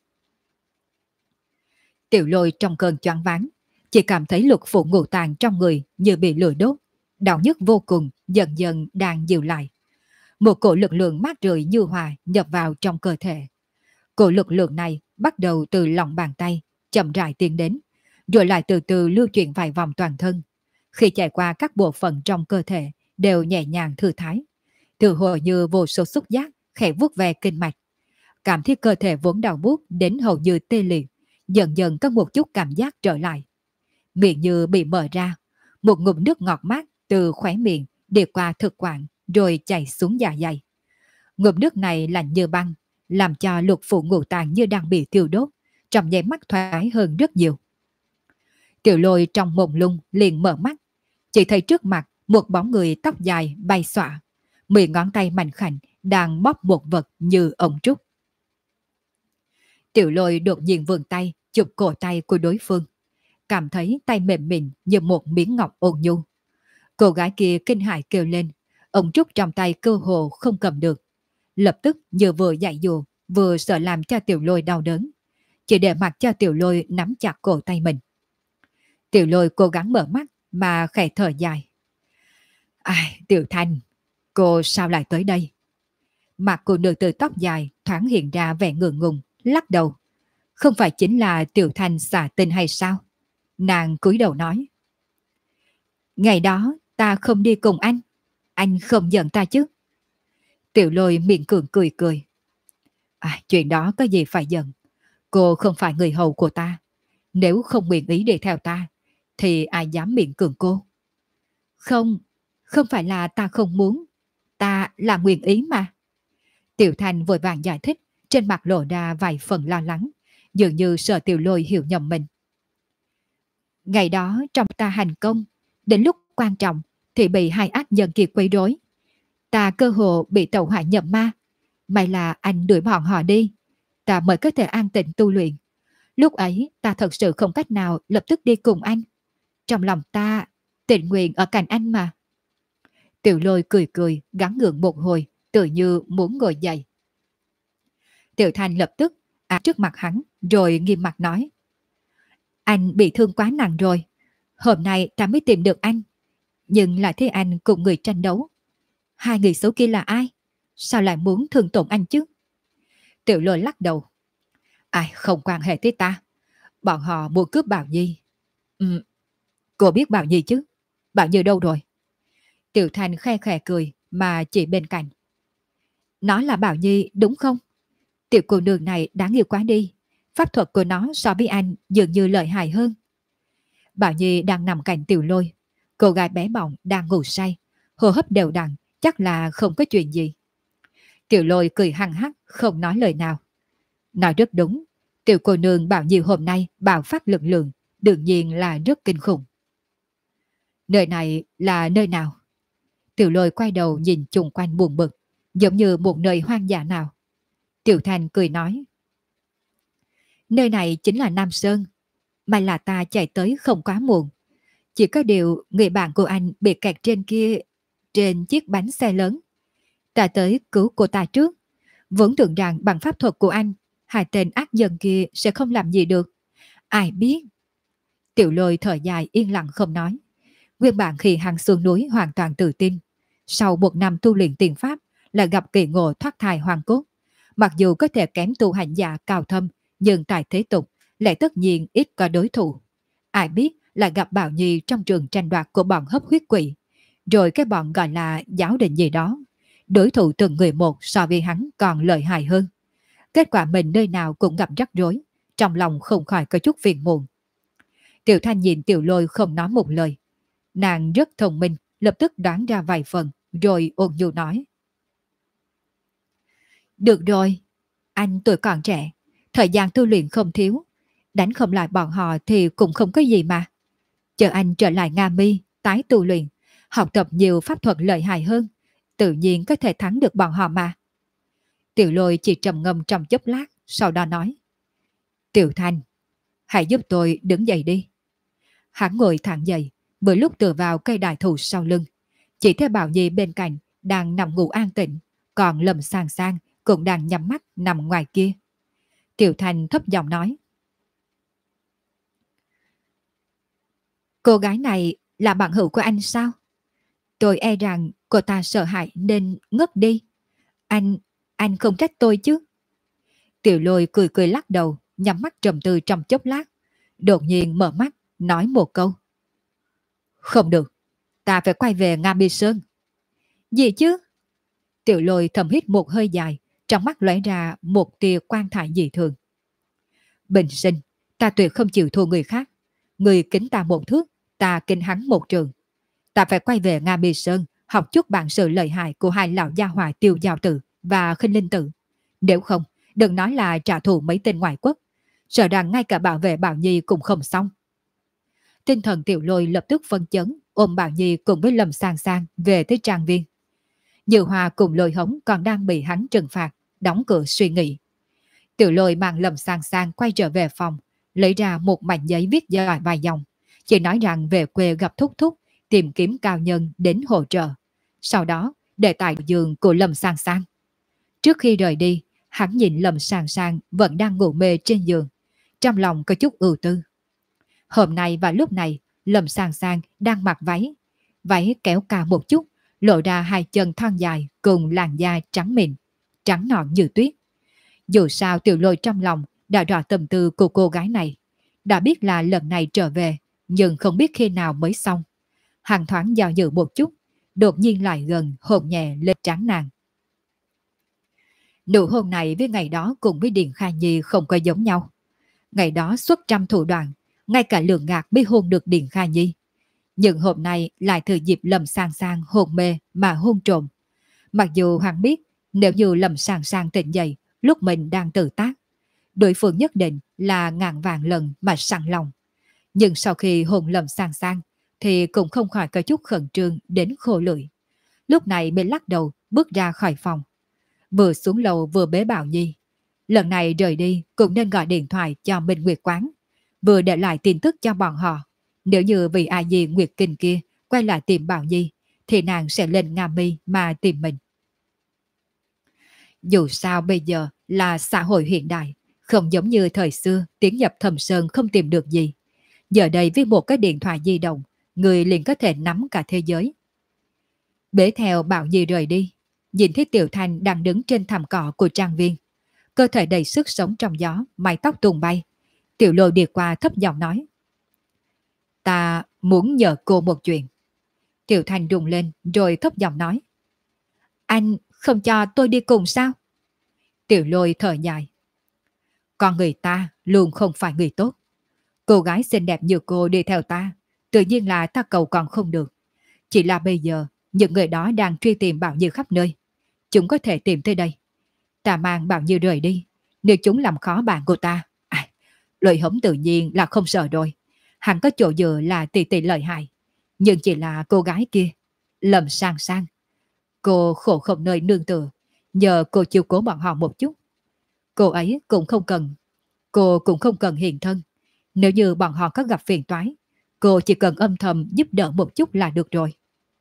Tiểu Lôi trong cơn choáng váng, chỉ cảm thấy lục phủ ngũ tạng trong người như bị lửa đốt, đau nhức vô cùng, dần dần đang dịu lại. Một cổ lực lượng mát rượi như hòa nhập vào trong cơ thể. Cổ lực lượng này bắt đầu từ lòng bàn tay, chậm rãi tiến đến, rồi lại từ từ lưu chuyển vài vòng toàn thân. Khi chạy qua các bộ phận trong cơ thể, đều nhẹ nhàng thư thái. Từ hồi như vô số xúc giác khẽ vuốt ve kinh mạch. Cảm thấy cơ thể vốn đau buốt đến hầu như tê liệt, dần dần có một chút cảm giác trở lại. Miệng như bị mở ra, một ngụm nước ngọt mát từ khóe miệng đi qua thực quản rồi chảy xuống dạ dày. Ngụm nước này lạnh như băng, làm cho lục phủ ngũ tạng như đang bị tiêu đốt, trong nháy mắt thoải hơn rất nhiều. Tiểu Lôi trong mông lung liền mở mắt, chỉ thấy trước mặt một bóng người tóc dài bay xõa, 10 ngón tay mảnh khảnh đang bóp một vật như ống trúc. Tiểu Lôi đột nhiên vươn tay chụp cổ tay của đối phương, cảm thấy tay mềm mịn như một miếng ngọc ôn nhu. Cô gái kia kinh hãi kêu lên, ống trúc trong tay cơ hồ không cầm được. Lập tức như vừa dạy dỗ, vừa sợ làm cho Tiểu Lôi đau đớn, chỉ để mặc cho Tiểu Lôi nắm chặt cổ tay mình. Tiểu Lôi cố gắng mở mắt mà khẽ thở dài. Ai, Tiểu Thanh, cô sao lại tới đây? Mặt cô nữ tử tóc dài thoáng hiện ra vẻ ngượng ngùng, lắc đầu. Không phải chính là Tiểu Thanh xả tinh hay sao? Nàng cúi đầu nói. Ngày đó ta không đi cùng anh không giận ta chứ? Tiểu Lôi miệng cường cười cười. Chuyện đó có gì phải giận. Cô không phải người hầu của ta. Nếu không nguyện ý đi theo ta, thì ai dám miệng cường cô? Không, không phải là ta không muốn. Ta là nguyện ý mà. Tiểu Thanh vội vàng giải thích, trên mặt lộ ra vài phần lo lắng, dường như sợ Tiểu Lôi hiểu nhầm mình. Ngày đó trong ta hành công, đến lúc quan trọng thì bị hai ác nhân kia quấy rối. Ta cơ hồ bị tẩu hỏa nhập ma. May là anh đuổi bọn họ đi, ta mới có thể an tịnh tu luyện. Lúc ấy ta thật sự không cách nào lập tức đi cùng anh. Trong lòng ta tình nguyện ở cạnh anh mà. Tiểu Lôi cười cười, gắng gượng một hồi, tự như muốn ngồi dậy. Tiểu Thanh lập tức trước mặt hắn, rồi nghiêm mặt nói. Anh bị thương quá nặng rồi. Hôm nay ta mới tìm được anh. Nhưng lại thấy anh cùng người tranh đấu. Hai người xấu kia là ai? Sao lại muốn thương tổn anh chứ? Tiểu Lôi lắc đầu. Ai không quan hệ tới ta. Bọn họ muốn cướp Bảo Nhi. Cô biết Bảo Nhi chứ? Bảo Nhi đâu rồi? Tiểu Thanh khe khẽ cười mà chỉ bên cạnh. Nó là Bảo Nhi đúng không? Tiểu cô nương này đáng yêu quá đi. Pháp thuật của nó so với anh dường như lợi hại hơn. Bảo Nhi đang nằm cạnh Tiểu Lôi. Cô gái bé bỏng đang ngủ say, hô hấp đều đặn, chắc là không có chuyện gì. Tiểu Lôi cười hăng hắc, không nói lời nào. Nói rất đúng, tiểu cô nương Bảo Nhi hôm nay bạo phát lực lượng, đương nhiên là rất kinh khủng. Nơi này là nơi nào? Tiểu Lôi quay đầu nhìn chung quanh buồn bực, giống như một nơi hoang dã nào. Tiểu Thanh cười nói. Nơi này chính là Nam Sơn, mà là ta chạy tới không quá muộn. Chỉ có điều người bạn của anh bị kẹt trên kia, trên chiếc bánh xe lớn. Ta tới cứu cô ta trước, vốn tưởng rằng bằng pháp thuật của anh, hai tên ác dân kia sẽ không làm gì được. Ai biết. Tiểu Lôi thở dài yên lặng không nói. Nguyên bản khi hắn xuống núi hoàn toàn tự tin. Sau một năm tu luyện tiền pháp là gặp kỳ ngộ thoát thai hoàng cốt. Mặc dù có thể kém tu hành giả cao thâm, nhưng tại thế tục lại tất nhiên ít có đối thủ. Ai biết là gặp Bảo Nhi trong trường tranh đoạt của bọn hấp huyết quỷ. Rồi cái bọn gọi là giáo đình gì đó. Đối thủ từng người một so với hắn còn lợi hại hơn. Kết quả mình nơi nào cũng gặp rắc rối. Trong lòng không khỏi có chút phiền muộn. Tiểu Thanh nhìn Tiểu Lôi không nói một lời. Nàng rất thông minh, lập tức đoán ra vài phần, rồi ôn nhu nói. Được rồi, anh tuổi còn trẻ, thời gian tu luyện không thiếu. Đánh không lại bọn họ thì cũng không có gì mà. Chờ anh trở lại Nga Mi, tái tu luyện, học tập nhiều pháp thuật lợi hại hơn, tự nhiên có thể thắng được bọn họ mà. Tiểu Lôi chỉ trầm ngâm trong chốc lát, sau đó nói. Tiểu Thanh, hãy giúp tôi đứng dậy đi. Hắn ngồi thẳng dậy, vừa lúc tựa vào cây đại thụ sau lưng. Chỉ thấy Bảo Nhi bên cạnh đang nằm ngủ an tĩnh, còn Lâm Sang Sang cũng đang nhắm mắt nằm ngoài kia. Tiểu Thanh thấp giọng nói. Cô gái này là bạn hữu của anh sao? Tôi e rằng cô ta sợ hãi nên ngất đi. Anh không trách tôi chứ? Tiểu Lôi cười cười lắc đầu, nhắm mắt trầm tư trong chốc lát. Đột nhiên mở mắt, nói một câu. Không được, ta phải quay về Nga Mi Sơn. Gì chứ? Tiểu Lôi thầm hít một hơi dài, trong mắt lóe ra một tia quan thải dị thường. Bình sinh, ta tuyệt không chịu thua người khác. Người kính ta một thước, ta kính hắn một trường. Ta phải quay về Nga Mi Sơn, học chút bản sự lợi hại của hai lão gia hỏa Tiêu Giao Tử và Khinh Linh Tử. Nếu không, đừng nói là trả thù mấy tên ngoại quốc, sợ rằng ngay cả bảo vệ Bảo Nhi cũng không xong. Tinh thần Tiểu Lôi lập tức phân chấn, ôm Bảo Nhi cùng với Lâm Sang Sang về tới trang viên. Như Hoa cùng Lôi Hống còn đang bị hắn trừng phạt, đóng cửa suy nghĩ. Tiểu Lôi mang Lâm Sang Sang quay trở về phòng, lấy ra một mảnh giấy viết dài vài dòng, chỉ nói rằng về quê gặp Thúc Thúc, tìm kiếm cao nhân đến hỗ trợ. Sau đó, để tại giường của Lâm Sang Sang. Trước khi rời đi, hắn nhìn Lâm Sang Sang vẫn đang ngủ mê trên giường, trong lòng có chút ưu tư. Hôm nay và lúc này, Lâm Sang Sang đang mặc váy. Váy kéo cao một chút, lộ ra hai chân thon dài cùng làn da trắng mịn, trắng nõn như tuyết. Dù sao Tiểu Lôi trong lòng đã rõ tâm tư của cô gái này, đã biết là lần này trở về, nhưng không biết khi nào mới xong. Hắn thoáng do dự một chút, đột nhiên lại gần hôn nhẹ lên trán nàng. Nụ hôn này với ngày đó cùng với Điền Kha Nhi không có giống nhau. Ngày đó xuất trăm thủ đoạn, ngay cả Lượng Ngạc mới hôn được Điền Kha Nhi. Nhưng hôm nay lại thừa dịp Lâm Sang Sang hôn mê mà hôn trộm. Mặc dù hắn biết nếu như Lâm Sang Sang tỉnh dậy lúc mình đang tự tác, đối phương nhất định là ngàn vạn lần mà sẵn lòng. Nhưng sau khi hôn Lâm Sang Sang thì cũng không khỏi có chút khẩn trương đến khô lưỡi. Lúc này mới lắc đầu bước ra khỏi phòng. Vừa xuống lầu vừa bế Bảo Nhi. Lần này rời đi cũng nên gọi điện thoại cho Minh Nguyệt Quán, vừa để lại tin tức cho bọn họ. Nếu như vì A Di Nguyệt Kinh kia quay lại tìm Bảo Nhi, thì nàng sẽ lên Nga Mi mà tìm mình. Dù sao bây giờ là xã hội hiện đại, không giống như thời xưa tiến nhập thầm sơn không tìm được gì. Giờ đây với một cái điện thoại di động, người liền có thể nắm cả thế giới. Bế theo Bảo Nhi rời đi, nhìn thấy Tiểu Thanh đang đứng trên thảm cỏ của trang viên. Cơ thể đầy sức sống trong gió, mái tóc tung bay. Tiểu Lôi đi qua thấp giọng nói. Ta muốn nhờ cô một chuyện. Tiểu Thanh rùng lên rồi thấp giọng nói. Anh không cho tôi đi cùng sao? Tiểu Lôi thở dài. Con người ta luôn không phải người tốt. Cô gái xinh đẹp như cô đi theo ta, tự nhiên là ta cầu còn không được. Chỉ là bây giờ, những người đó đang truy tìm Bảo Nhi khắp nơi. Chúng có thể tìm tới đây. ta mang Bảo Như rời đi, nếu chúng làm khó bạn của ta, Lợi Hống tự nhiên là không sợ rồi. Hắn có chỗ dựa là tỷ tỷ lợi hại, nhưng chỉ là cô gái kia, Lâm Sang Sang. Cô khổ không nơi nương tựa, nhờ cô chiếu cố bọn họ một chút. Cô ấy cũng không cần, cô cũng không cần hiện thân. Nếu như bọn họ có gặp phiền toái, cô chỉ cần âm thầm giúp đỡ một chút là được rồi.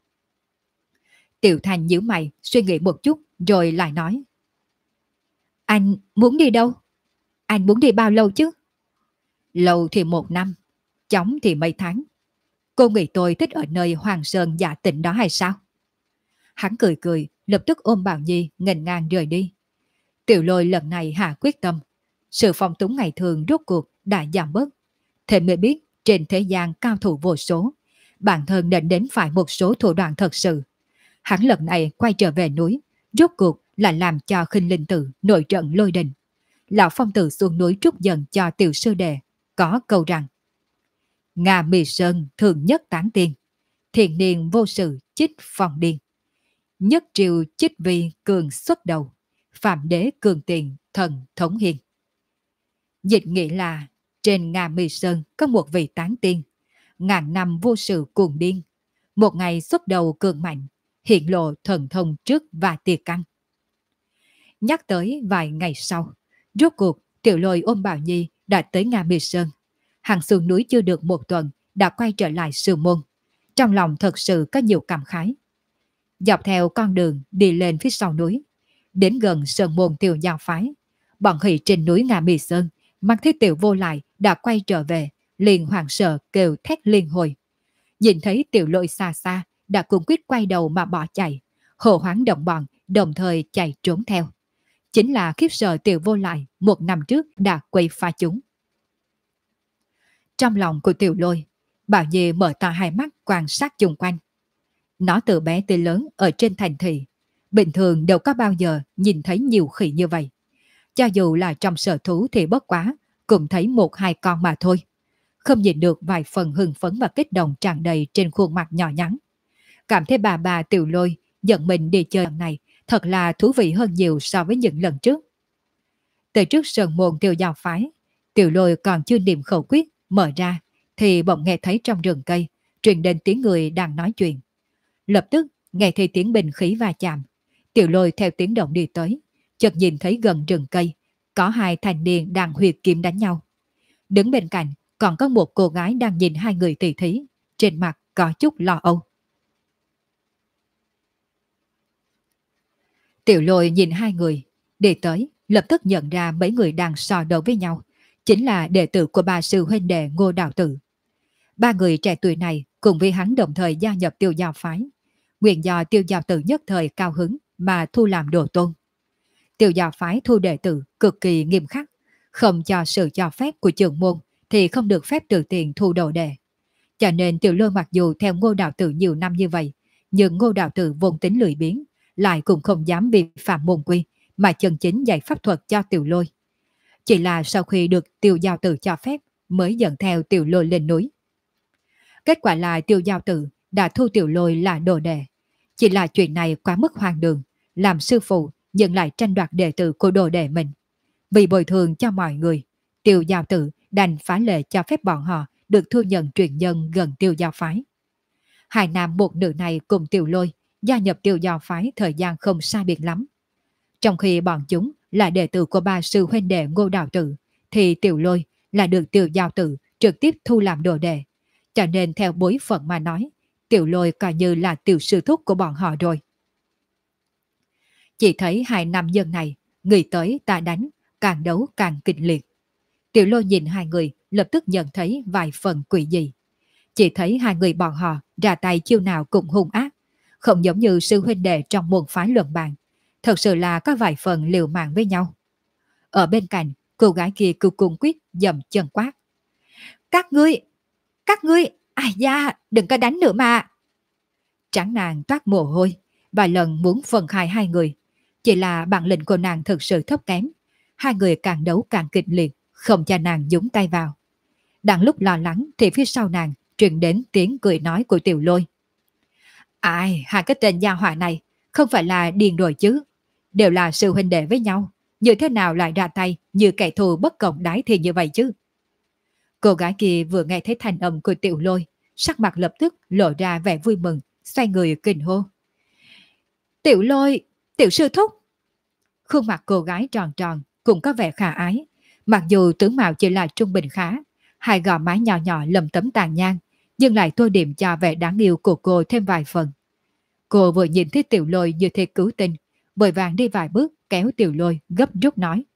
Tiểu Thành nhíu mày, suy nghĩ một chút, rồi lại nói. Anh muốn đi đâu? Anh muốn đi bao lâu chứ? Lâu thì 1 năm, chóng thì mấy tháng. Cô nghĩ tôi thích ở nơi Hoàng Sơn dạ tịnh đó hay sao? Hắn cười cười, lập tức ôm Bảo Nhi nghênh ngang rời đi. Tiểu Lôi lần này hạ quyết tâm. Sự phong túng ngày thường rốt cuộc đã giảm bớt. Thế mới biết trên thế gian cao thủ vô số, bản thân định đến phải một số thủ đoạn thật sự. Hắn lần này quay trở về núi, rốt cuộc là làm cho Khinh Linh Tử nổi trận lôi đình. Lão Phong Tử xuống núi trút giận cho tiểu sư đệ, có câu rằng: Nga Mì Sơn thường nhất tán tiên, thiền niên vô sự chích phong điên. Nhất triều chích vi cường xuất đầu, phạm đế cường tiền thần thống hiền. Dịch nghĩa là trên Nga Mì Sơn có một vị tán tiên, ngàn năm vô sự cuồng điên, một ngày xuất đầu cường mạnh, hiện lộ thần thông trước và tiệt căn. Nhắc tới vài ngày sau, rốt cuộc Tiểu Lôi ôm Bảo Nhi đã tới Nga Mì Sơn. Hắn xuống núi chưa được 1 tuần đã quay trở lại sư môn. Trong lòng thật sự có nhiều cảm khái. Dọc theo con đường đi lên phía sau núi, đến gần sơn môn Tiêu Giao phái, bọn khỉ trên núi Nga Mì Sơn mang thấy Tiểu Vô Lại đã quay trở về, liền hoảng sợ kêu thét liên hồi. Nhìn thấy Tiểu Lôi xa xa đã cuống quýt quay đầu mà bỏ chạy, hô hoáng đồng bọn đồng thời chạy trốn theo. Chính là khiếp sợ Tiểu Vô Lại 1 năm trước đã quay pha chúng. Trong lòng của Tiểu Lôi, Bảo Nhi mở to hai mắt quan sát chung quanh. Nó từ bé tới lớn ở trên thành thị, bình thường đâu có bao giờ nhìn thấy nhiều khỉ như vậy. Cho dù là trong sở thú thì bất quá, cũng thấy 1-2 con mà thôi. Không nhìn được vài phần hưng phấn và kích động tràn đầy trên khuôn mặt nhỏ nhắn. Cảm thấy bà Tiểu Lôi dẫn mình đi chơi lần này thật là thú vị hơn nhiều so với những lần trước. Tới trước sơn môn Tiêu Giao phái, Tiểu Lôi còn chưa niệm khẩu quyết mở ra thì bỗng nghe thấy trong rừng cây truyền đến tiếng người đang nói chuyện. Lập tức nghe thấy tiếng bình khí va chạm. Tiểu Lôi theo tiếng động đi tới, chợt nhìn thấy gần rừng cây có 2 thanh niên đang huyệt kiếm đánh nhau. Đứng bên cạnh còn có một cô gái đang nhìn 2 người tỉ thí, trên mặt có chút lo âu. Tiểu Lôi nhìn 2 người đi tới, lập tức nhận ra mấy người đang so đấu với nhau, chính là đệ tử của 3 sư huynh đệ Ngô Đạo Tử. 3 người trẻ tuổi này cùng với hắn đồng thời gia nhập Tiêu Giao phái, nguyện do Tiêu Giao Tử nhất thời cao hứng mà thu làm đồ tôn. Tiêu Giao phái thu đệ tử cực kỳ nghiêm khắc, không cho sự cho phép của trưởng môn thì không được phép tự tiền thu đồ đệ. Cho nên Tiểu Lôi mặc dù theo Ngô Đạo Tử nhiều năm như vậy, nhưng Ngô Đạo Tử vốn tính lười biếng, lại cũng không dám vi phạm môn quy mà chân chính dạy pháp thuật cho Tiểu Lôi. Chỉ là sau khi được Tiêu Giao Tử cho phép mới dẫn theo Tiểu Lôi lên núi. Kết quả là Tiêu Giao Tử đã thu Tiểu Lôi là đồ đệ. Chỉ là chuyện này quá mức hoang đường, làm sư phụ nhưng lại tranh đoạt đệ tử của đồ đệ mình. Vì bồi thường cho mọi người, Tiêu Giao Tử đành phá lệ cho phép bọn họ được thu nhận truyền nhân gần Tiêu Giao phái. 2 nam 1 nữ này cùng Tiểu Lôi gia nhập Tiêu Giao phái thời gian không sai biệt lắm. Trong khi bọn chúng là đệ tử của 3 sư huynh đệ Ngô Đạo Tử, thì Tiểu Lôi là được Tiêu Giao Tử trực tiếp thu làm đồ đệ. Cho nên theo bối phận mà nói, Tiểu Lôi coi như là tiểu sư thúc của bọn họ rồi. Chỉ thấy 2 nam nhân này, người tới ta đánh, càng đấu càng kịch liệt. Tiểu Lôi nhìn 2 người lập tức nhận thấy vài phần quỷ dị. Chỉ thấy 2 người bọn họ ra tay chiêu nào cũng hung ác, không giống như sư huynh đệ trong môn phái luận bàn. Thật sự là có vài phần liều mạng với nhau. Ở bên cạnh, cô gái kia cứ cung quyết dầm chân quát. Các ngươi, ai da, đừng có đánh nữa mà. Trắng nàng toát mồ hôi, vài lần muốn phân khai 2 người. Chỉ là bản lĩnh của nàng thực sự thấp kém. 2 người càng đấu càng kịch liệt, không cho nàng nhúng tay vào. Đang lúc lo lắng thì phía sau nàng truyền đến tiếng cười nói của Tiểu Lôi. Ai, 2 cái tên gia họa này không phải là điên rồi chứ, đều là sư huynh đệ với nhau, như thế nào lại ra tay như kẻ thù bất cộng đái thì như vậy chứ? Cô gái kia vừa nghe thấy thanh âm của Tiểu Lôi, sắc mặt lập tức lộ ra vẻ vui mừng, xoay người kinh hô. Tiểu Lôi, Tiểu sư thúc. Khuôn mặt cô gái tròn tròn cũng có vẻ khả ái, mặc dù tướng mạo chỉ là trung bình khá, hai gò má nhỏ nhỏ lầm tấm tàn nhang, nhưng lại tô điểm cho vẻ đáng yêu của cô thêm vài phần. Cô vừa nhìn thấy Tiểu Lôi như thế cứu tinh, vội vàng đi vài bước kéo Tiểu Lôi gấp rút nói.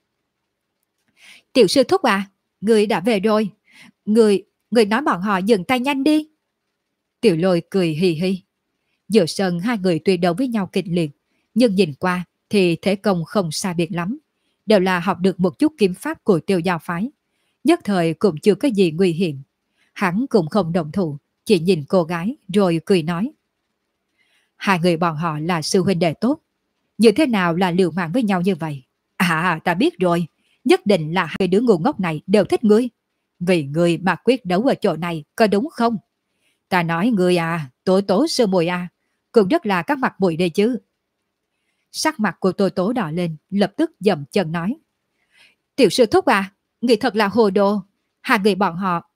Tiểu sư thúc à, người đã về rồi. Người nói bọn họ dừng tay nhanh đi. Tiểu Lôi cười hì hì. Giữa sân hai người tuy đấu với nhau kịch liệt, nhưng nhìn qua thì thế công không xa biệt lắm. Đều là học được một chút kiếm pháp của Tiêu Giao phái. Nhất thời cũng chưa có gì nguy hiểm. Hắn cũng không động thủ, chỉ nhìn cô gái rồi cười nói. Hai người bọn họ là sư huynh đệ tốt. Như thế nào là liều mạng với nhau như vậy? À, ta biết rồi. Nhất định là hai đứa ngu ngốc này đều thích ngươi. Vì ngươi mà quyết đấu ở chỗ này, có đúng không? Ta nói ngươi à, Tố Tố sư muội à, cũng rất là các mặt mũi đây chứ. Sắc mặt của Tố Tố đỏ lên, lập tức dậm chân nói. Tiểu sư thúc à, ngươi thật là hồ đồ. Hai người bọn họ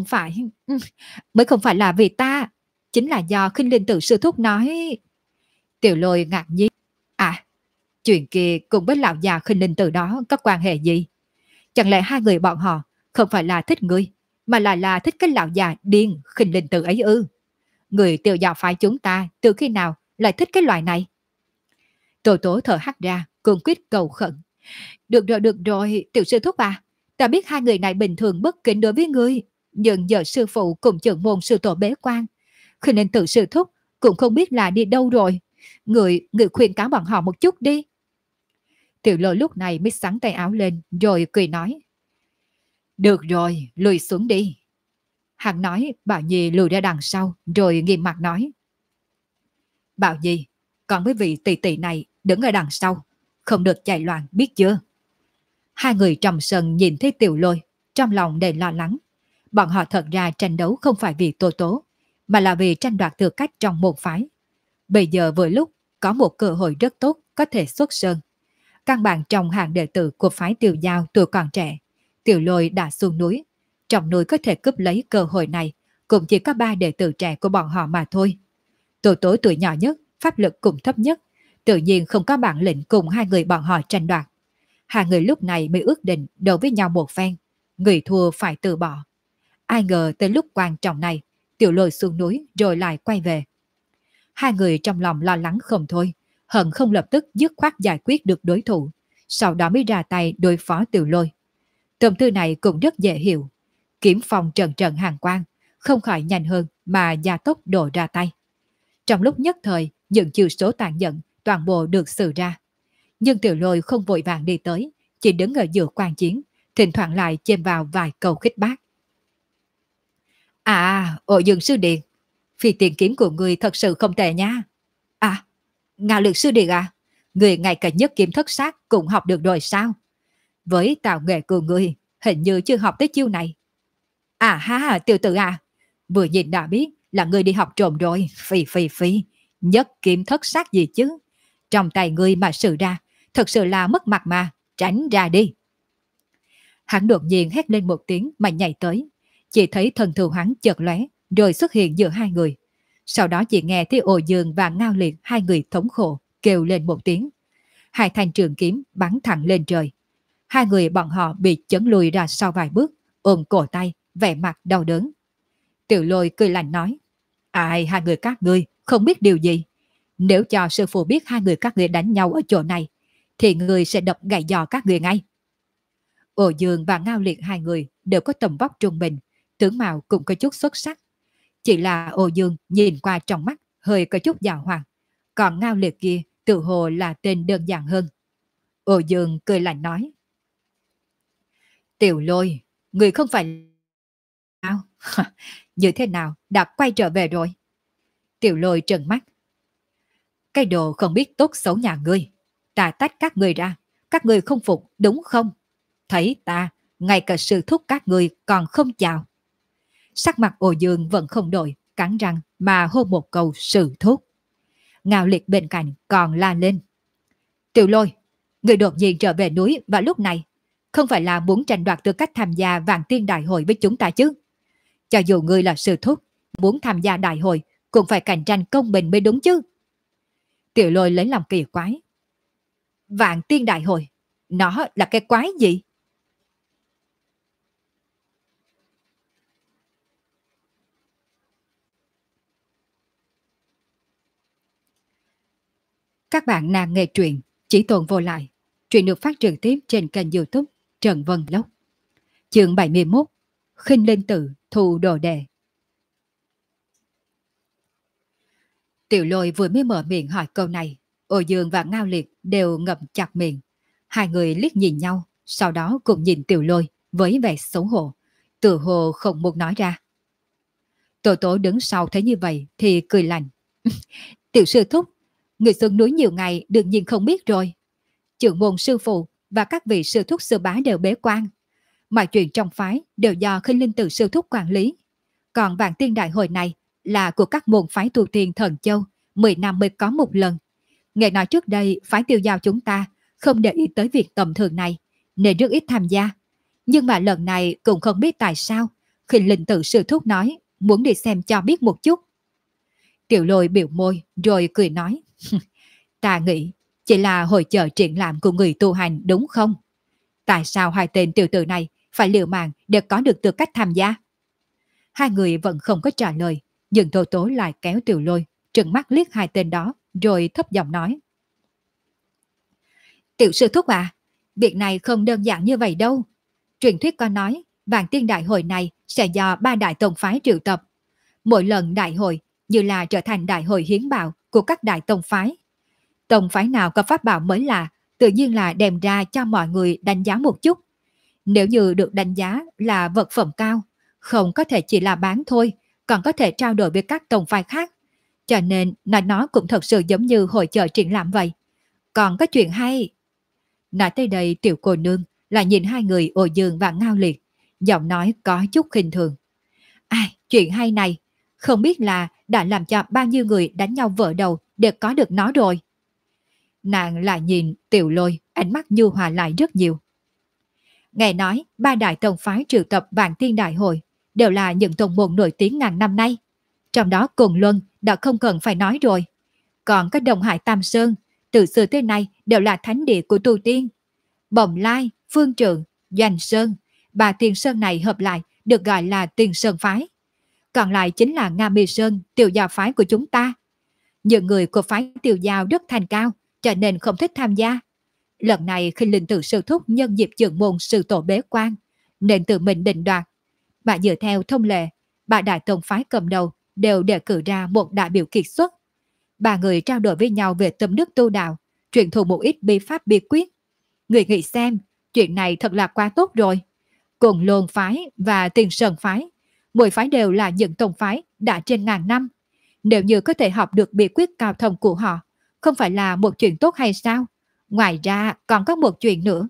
mới không phải là vì ta, chính là do Khinh Linh Tử sư thúc nói. Tiểu Lôi ngạc nhiên. À, chuyện kia cùng với lão già Khinh Linh Tử đó có quan hệ gì? Chẳng lẽ hai người bọn họ không phải là thích ngươi, mà là thích cái lão già điên Khinh Linh Tử ấy ư? Người Tiêu Giao phái chúng ta từ khi nào lại thích cái loại này? Tô Tố thở hắt ra, cương quyết cầu khẩn. Được rồi, tiểu sư thúc à, ta biết hai người này bình thường bất kính đối với ngươi, nhưng giờ sư phụ cùng trưởng môn sư tổ bế quan, Khinh Linh Tử sư thúc cũng không biết là đi đâu rồi. Người khuyên cáo bọn họ một chút đi. Tiểu Lôi lúc này mới xắn tay áo lên rồi cười nói. Được rồi, lùi xuống đi. Hắn nói Bảo Nhi lùi ra đằng sau rồi nghiêm mặt nói. Bảo Nhi, còn với vị tỷ tỷ này đứng ở đằng sau, không được chạy loạn biết chưa? Hai người trong sân nhìn thấy Tiểu Lôi, trong lòng đầy lo lắng. Bọn họ thật ra tranh đấu không phải vì Tô Tố, mà là vì tranh đoạt tư cách trong một phái. Bây giờ vừa lúc có một cơ hội rất tốt có thể xuất sơn. Căn bản trong hàng đệ tử của phái Tiêu Giao tuổi còn trẻ, Tiểu Lôi đã xuống núi. Trong núi có thể cướp lấy cơ hội này cũng chỉ có 3 đệ tử trẻ của bọn họ mà thôi. Tô Tố tuổi nhỏ nhất, pháp lực cũng thấp nhất, tự nhiên không có bản lĩnh cùng hai người bọn họ tranh đoạt. Hai người lúc này mới ước định đấu với nhau một phen, người thua phải từ bỏ. Ai ngờ tới lúc quan trọng này, Tiểu Lôi xuống núi rồi lại quay về. Hai người trong lòng lo lắng không thôi, hận không lập tức dứt khoát giải quyết được đối thủ, sau đó mới ra tay đối phó Tiểu Lôi. Tâm tư này cũng rất dễ hiểu. Kiếm phong trần trần hàng quang, không khỏi nhanh hơn mà gia tốc độ ra tay. Trong lúc nhất thời, những chiêu số tàn nhẫn toàn bộ được xử ra. Nhưng Tiểu Lôi không vội vàng đi tới, chỉ đứng ở giữa quan chiến, thỉnh thoảng lại chêm vào vài câu khích bác. À, Ổ Dương sư điện, phi tiền kiếm của người thật sự không tệ nha. À, Ngạo Lực sư điện à, người ngay cả nhất kiếm thất sát cũng học được rồi sao? Với tạo nghệ của người, hình như chưa học tới chiêu này. À ha, tiểu tử à, vừa nhìn đã biết là người đi học trộm rồi, phi, nhất kiếm thất sát gì chứ? Trong tay người mà sử ra, thật sự là mất mặt mà, tránh ra đi. Hắn đột nhiên hét lên một tiếng mà nhảy tới, chỉ thấy thần thù hắn chợt lóe rồi xuất hiện giữa hai người. Sau đó chỉ nghe thấy Ồ Dương và Ngao Liệt hai người thống khổ kêu lên một tiếng. Hai thanh trường kiếm bắn thẳng lên trời. Hai người bọn họ bị chấn lùi ra sau vài bước, ôm cổ tay, vẻ mặt đau đớn. Tiểu Lôi cười lạnh nói, ai hai người các ngươi không biết điều gì. Nếu cho sư phụ biết hai người các ngươi đánh nhau ở chỗ này, thì người sẽ đập gãy giò các ngươi ngay. Ồ Dương và Ngao Liệt hai người đều có tầm vóc trung bình, tướng mạo cũng có chút xuất sắc. Chỉ là Ồ Dương nhìn qua trong mắt hơi có chút giàu hoạt, còn Ngao Liệt kia tự hồ là tên đơn giản hơn. Ồ Dương cười lạnh nói, Tiểu Lôi, người không phải sao? Như thế nào đã quay trở về rồi? Tiểu Lôi trợn mắt. Cái đồ không biết tốt xấu nhà ngươi, ta tách các ngươi ra, các ngươi không phục đúng không? Thấy ta, ngay cả sư thúc các ngươi còn không chào. Sắc mặt Ồ Dương vẫn không đổi, cắn răng mà hô một câu sư thúc. Ngao Liệt bên cạnh còn la lên. Tiểu Lôi, Người đột nhiên trở về núi vào lúc này, không phải là muốn tranh đoạt tư cách tham gia Vạn Tiên Đại hội với chúng ta chứ? Cho dù ngươi là sư thúc, muốn tham gia đại hội cũng phải cạnh tranh công bình mới đúng chứ. Tiểu Lôi lấy làm kỳ quái. Vạn Tiên Đại hội, nó là cái quái gì? Các bạn đang nghe truyện Chỉ Tồn Vô Lại. Truyện được phát trực tiếp trên kênh YouTube Trần Vân Vlog. Chương 71. Khinh Linh Tự thu đồ đề. Tiểu Lôi vừa mới mở miệng hỏi câu này, Ô Dương và Ngao Liệt đều ngậm chặt miệng. Hai người liếc nhìn nhau, sau đó cùng nhìn Tiểu Lôi với vẻ xấu hổ, tự hồ không muốn nói ra. Tổ Tố đứng sau thấy như vậy thì cười lạnh. Tiểu sư thúc, người xuống núi nhiều ngày đương nhiên không biết rồi. Trưởng môn sư phụ và các vị sư thúc sư bá đều bế quan. Mọi chuyện trong phái đều do Khinh Linh Tự sư thúc quản lý. Còn Vạn Tiên Đại hội này là của các môn phái tu tiên Thần Châu, 10 năm mới có một lần. Nghe nói trước đây phái Tiêu Giao chúng ta không để ý tới việc tầm thường này, nên rất ít tham gia. Nhưng mà lần này cũng không biết tại sao, Khinh Linh Tự sư thúc nói muốn đi xem cho biết một chút. Tiểu Lôi biểu môi rồi cười nói. Ta nghĩ chỉ là hội chợ triển lãm của người tu hành đúng không? Tại sao hai tên tiểu tử này phải liều mạng để có được tư cách tham gia? Hai người vẫn không có trả lời, nhưng Tô Tố lại kéo Tiểu Lôi, trừng mắt liếc hai tên đó, rồi thấp giọng nói. Tiểu sư thúc à, việc này không đơn giản như vậy đâu. Truyền thuyết có nói, Vạn Tiên Đại hội này sẽ do ba đại tông phái triệu tập. Mỗi lần đại hội như là trở thành đại hội hiến bảo của các đại tông phái. Tông phái nào có pháp bảo mới lạ, tự nhiên là đem ra cho mọi người đánh giá một chút. Nếu như được đánh giá là vật phẩm cao, không có thể chỉ là bán thôi, còn có thể trao đổi với các tông phái khác. Cho nên nó cũng thật sự giống như hội chợ triển lãm vậy. Còn có chuyện hay. Nói tới đây tiểu cô nương là nhìn hai người Ô Dương và Ngao Liệt, giọng nói có chút khinh thường. Ai, chuyện hay này, không biết là đã làm cho bao nhiêu người đánh nhau vỡ đầu để có được nó rồi. Nàng lại nhìn Tiểu Lôi, ánh mắt nhu hòa lại rất nhiều. Nghe nói ba đại tông phái triệu tập Vạn Tiên Đại hội đều là những tông môn nổi tiếng ngàn năm nay. Trong đó Cồn Luân đã không cần phải nói rồi. Còn các Đông Hải Tam Sơn, từ xưa tới nay đều là thánh địa của tu tiên. Bồng Lai, Phương Trượng, Doanh Sơn, ba tiên sơn này hợp lại được gọi là Tiên Sơn phái. Còn lại chính là Nga Mi Sơn, Tiêu Giao phái của chúng ta. Những người của phái Tiêu Giao rất thành cao, cho nên không thích tham gia. Lần này Khinh Linh Tự sư thúc nhân dịp trưởng môn sư tổ bế quan, nên tự mình định đoạt. Và dựa theo thông lệ, ba đại tông phái cầm đầu đều đề cử ra một đại biểu kiệt xuất. Ba người trao đổi với nhau về tâm đức tu đạo, truyền thụ một ít bí pháp bí quyết. Người nghĩ xem, chuyện này thật là quá tốt rồi. Cùng Luân phái và Tiên Sơn phái, mỗi phái đều là những tông phái đã trên ngàn năm. Nếu như có thể học được bí quyết cao thâm của họ, không phải là một chuyện tốt hay sao? Ngoài ra còn có một chuyện nữa.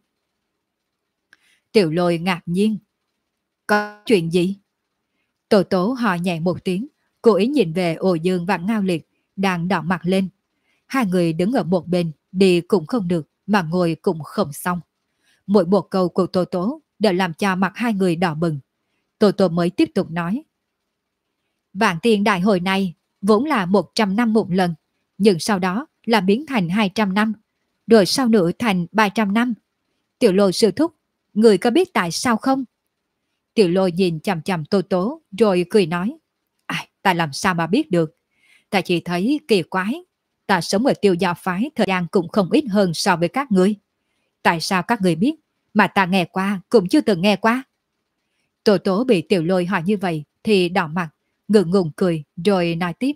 Tiểu Lôi ngạc nhiên. Có chuyện gì? Tô Tố hò nhẹ một tiếng, cố ý nhìn về Ô Dương và Ngao Liệt đang đỏ mặt lên. Hai người đứng ở một bên, đi cũng không được, mà ngồi cũng không xong. Mỗi một câu của Tô Tố đều làm cho mặt hai người đỏ bừng. Tô Tố mới tiếp tục nói. Vạn Tiên Đại hội này vốn là 100 năm một lần, nhưng sau đó là biến thành 200 năm, rồi sau nữa thành 300 năm. Tiểu Lôi sư thúc, người có biết tại sao không? Tiểu Lôi nhìn chằm chằm Tô Tố rồi cười nói. Ta làm sao mà biết được? Ta chỉ thấy kỳ quái. Ta sống ở Tiêu Giao phái thời gian cũng không ít hơn so với các ngươi. Tại sao các người biết mà ta nghe qua cũng chưa từng nghe qua? Tô Tố bị Tiểu Lôi hỏi như vậy thì đỏ mặt, ngượng ngùng cười rồi nói tiếp.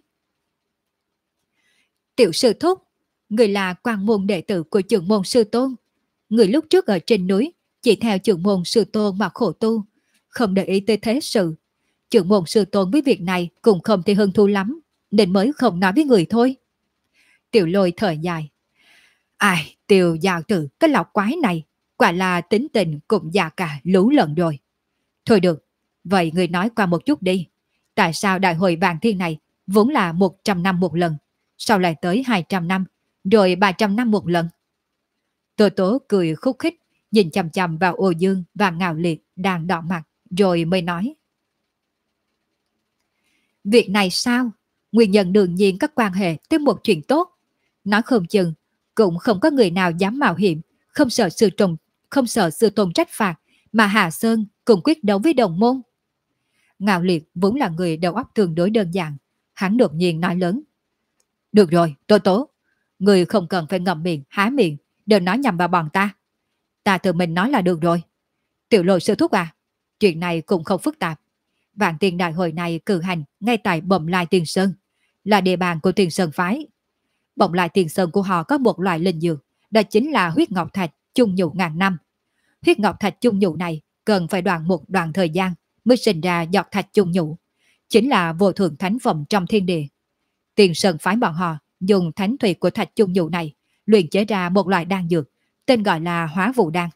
Tiểu sư thúc, người là quan môn đệ tử của trưởng môn sư tôn. Người lúc trước ở trên núi chỉ theo trưởng môn sư tôn mà khổ tu, không để ý tới thế sự. Trưởng môn sư tôn với việc này cũng không thì hứng thú lắm, nên mới không nói với người thôi. Tiểu Lôi thở dài. Tiêu Giao tử cái lão quái này, quả là tính tình cũng già cả lú lẫn rồi. Thôi được, vậy người nói qua một chút đi. Tại sao đại hội Vạn Thiên này vốn là 100 năm một lần, sau lại tới 200 năm, rồi 300 năm một lần? Tô Tố cười khúc khích, nhìn chằm chằm vào Ô Dương và Ngạo Liệt đang đỏ mặt, rồi mới nói. Việc này sao? Nguyên nhân đương nhiên các quan hệ tới một chuyện tốt. Nói không chừng, cũng không có người nào dám mạo hiểm, không sợ sư tôn trách phạt, mà Hà Sơn cùng quyết đấu với đồng môn. Ngạo Liệt vốn là người đầu óc tương đối đơn giản, hắn đột nhiên nói lớn. Được rồi, Tố Tố, người không cần phải ngậm miệng, há miệng, đều nói nhầm vào bọn ta. Ta tự mình nói là được rồi. Tiểu Lôi sư thúc à, chuyện này cũng không phức tạp. Vạn Tiên đại hội này cử hành ngay tại Bồng Lai Tiên Sơn, là địa bàn của Tiên Sơn phái. Bồng Lai Tiên Sơn của họ có một loại linh dược, đó chính là huyết ngọc thạch chung nhụ ngàn năm. Huyết ngọc thạch chung nhụ này cần phải một đoạn thời gian mới sinh ra giọt thạch chung nhụ, chính là vô thượng thánh phẩm trong thiên địa. Tiên Sơn phái bọn họ dùng thánh thủy của thạch chung nhụ này luyện chế ra một loại đan dược, tên gọi là Hóa Vũ đan.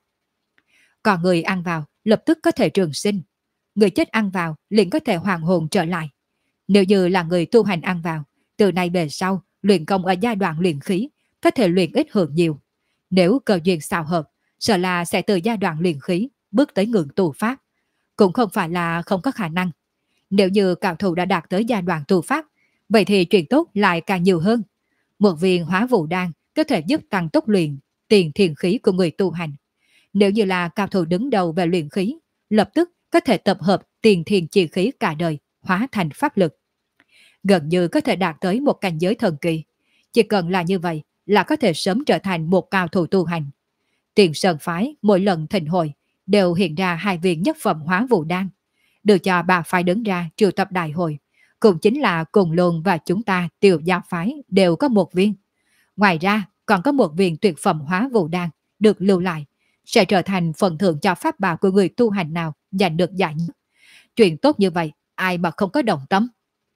Còn người ăn vào lập tức có thể trường sinh, người chết ăn vào liền có thể hoàn hồn trở lại. Nếu như là người tu hành ăn vào, từ nay về sau luyện công ở giai đoạn luyện khí có thể luyện ít hưởng nhiều. Nếu cơ duyên xào hợp, sợ là sẽ từ giai đoạn luyện khí bước tới ngưỡng tu pháp. Cũng không phải là không có khả năng. Nếu như cao thủ đã đạt tới giai đoạn tu pháp, vậy thì chuyện tốt lại càng nhiều hơn. Một viên Hóa Vũ đan có thể giúp tăng tốc luyện tiền thiền khí của người tu hành. Nếu như là cao thủ đứng đầu về luyện khí, lập tức có thể tập hợp tiền thiền chi khí cả đời, hóa thành pháp lực. Gần như có thể đạt tới một cảnh giới thần kỳ. Chỉ cần là như vậy là có thể sớm trở thành một cao thủ tu hành. Tiền Sơn phái mỗi lần thịnh hội đều hiện ra 2 viên nhất phẩm Hóa Vũ đan, được cho 3 phái đứng ra triệu tập đại hội, cũng chính là Cùng Luân và chúng ta Tiểu Gia phái đều có 1 viên. Ngoài ra còn có 1 viên tuyệt phẩm Hóa Vũ đan được lưu lại, sẽ trở thành phần thưởng cho pháp bảo của người tu hành nào giành được giải nhất. Chuyện tốt như vậy, ai mà không có đồng tâm.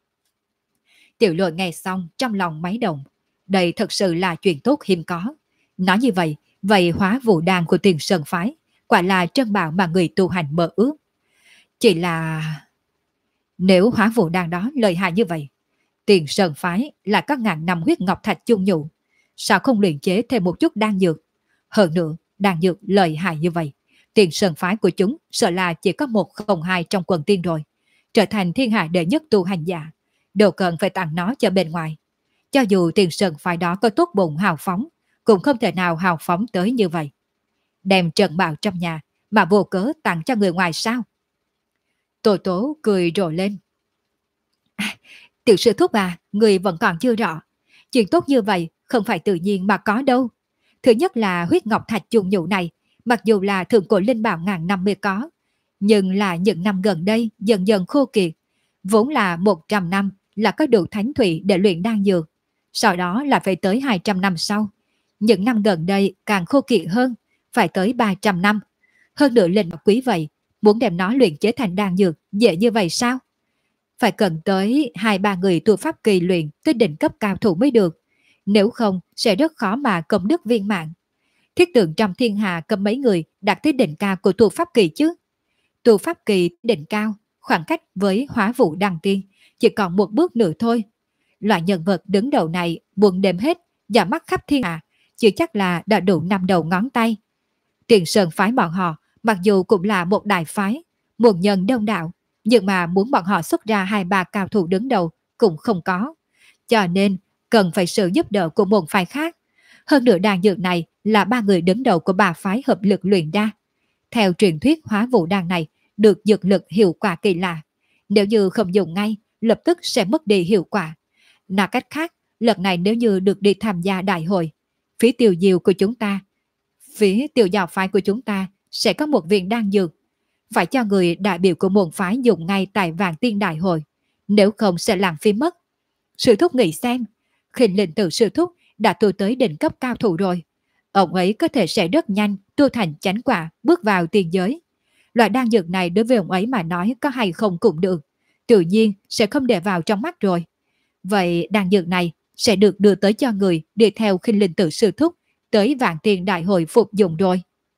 Tiểu Lôi nghe xong trong lòng máy động. Đây thật sự là chuyện tốt hiếm có. Nói như vậy, vậy Hóa Vũ đan của Tiền Sơn phái quả là trân bảo mà người tu hành mơ ước. Chỉ là nếu Hóa Vũ đan đó lợi hại như vậy, Tiền Sơn phái là có ngàn năm huyết ngọc thạch chung nhụ, sao không luyện chế thêm một chút đan dược? Hơn nữa, đan dược lợi hại như vậy, Tiền Sơn phái của chúng sợ là chỉ có 1 không 2 trong quần tiên rồi, trở thành thiên hạ đệ nhất tu hành giả, đâu cần phải tặng nó cho bên ngoài. Cho dù Tiền Sơn phái đó có tốt bụng hào phóng, cũng không thể nào hào phóng tới như vậy. Đem trần bảo trong nhà mà vô cớ tặng cho người ngoài sao? Tô Tố cười rộ lên. Tiểu sư thúc à, người vẫn còn chưa rõ. Chuyện tốt như vậy không phải tự nhiên mà có đâu. Thứ nhất là huyết ngọc thạch chung nhụ này, mặc dù là thượng cổ linh bảo ngàn năm mới có, nhưng là những năm gần đây dần dần khô kiệt. Vốn là 100 năm là có đủ thánh thủy để luyện đan dược, sau đó là phải tới 200 năm sau. Những năm gần đây càng khô kiệt hơn, phải tới 300 năm. Hơn nữa linh quý vậy, muốn đem nó luyện chế thành đan dược dễ như vậy sao? Phải cần tới 2-3 người tu pháp kỳ luyện tới đỉnh cấp cao thủ mới được. Nếu không sẽ rất khó mà công đức viên mãn. Thiết tượng trong thiên hạ cầm mấy người đạt tới đỉnh cao của tu pháp kỳ chứ? Tu pháp kỳ đỉnh cao, khoảng cách với Hóa Vũ đăng tiên chỉ còn 1 bước nữa thôi. Loại nhân vật đứng đầu này buồn đêm hết, và mắt khắp thiên hạ, chưa chắc là đã đủ 5 đầu ngón tay. Tiền Sơn phái bọn họ mặc dù cũng là một đại phái, một nhân đông đạo, nhưng mà muốn bọn họ xuất ra 2-3 cao thủ đứng đầu cũng không có. Cho nên cần phải sự giúp đỡ của một phái khác. Hơn nữa đan dược này là 3 người đứng đầu của 3 phái hợp lực luyện ra. Theo truyền thuyết Hóa Vũ đan này được dược lực hiệu quả kỳ lạ. Nếu như không dùng ngay, lập tức sẽ mất đi hiệu quả. Nói cách khác, lần này nếu như được đi tham gia đại hội, phía Tiêu Diêu của chúng ta, phía Tiểu Giáo phái của chúng ta sẽ có một viên đan dược. Phải cho người đại biểu của môn phái dùng ngay tại Vạn Tiên đại hội, nếu không sẽ lãng phí mất. Sư thúc nghĩ xem, Khinh Linh Tử sư thúc đã tu tới đỉnh cấp cao thủ rồi. Ông ấy có thể sẽ rất nhanh tu thành chánh quả, bước vào tiên giới. Loại đan dược này đối với ông ấy mà nói có hay không cũng được, tự nhiên sẽ không để vào trong mắt rồi. Vậy đan dược này sẽ được đưa tới cho người đi theo Khinh Linh Tử sư thúc tới Vạn Tiên đại hội phục dụng rồi.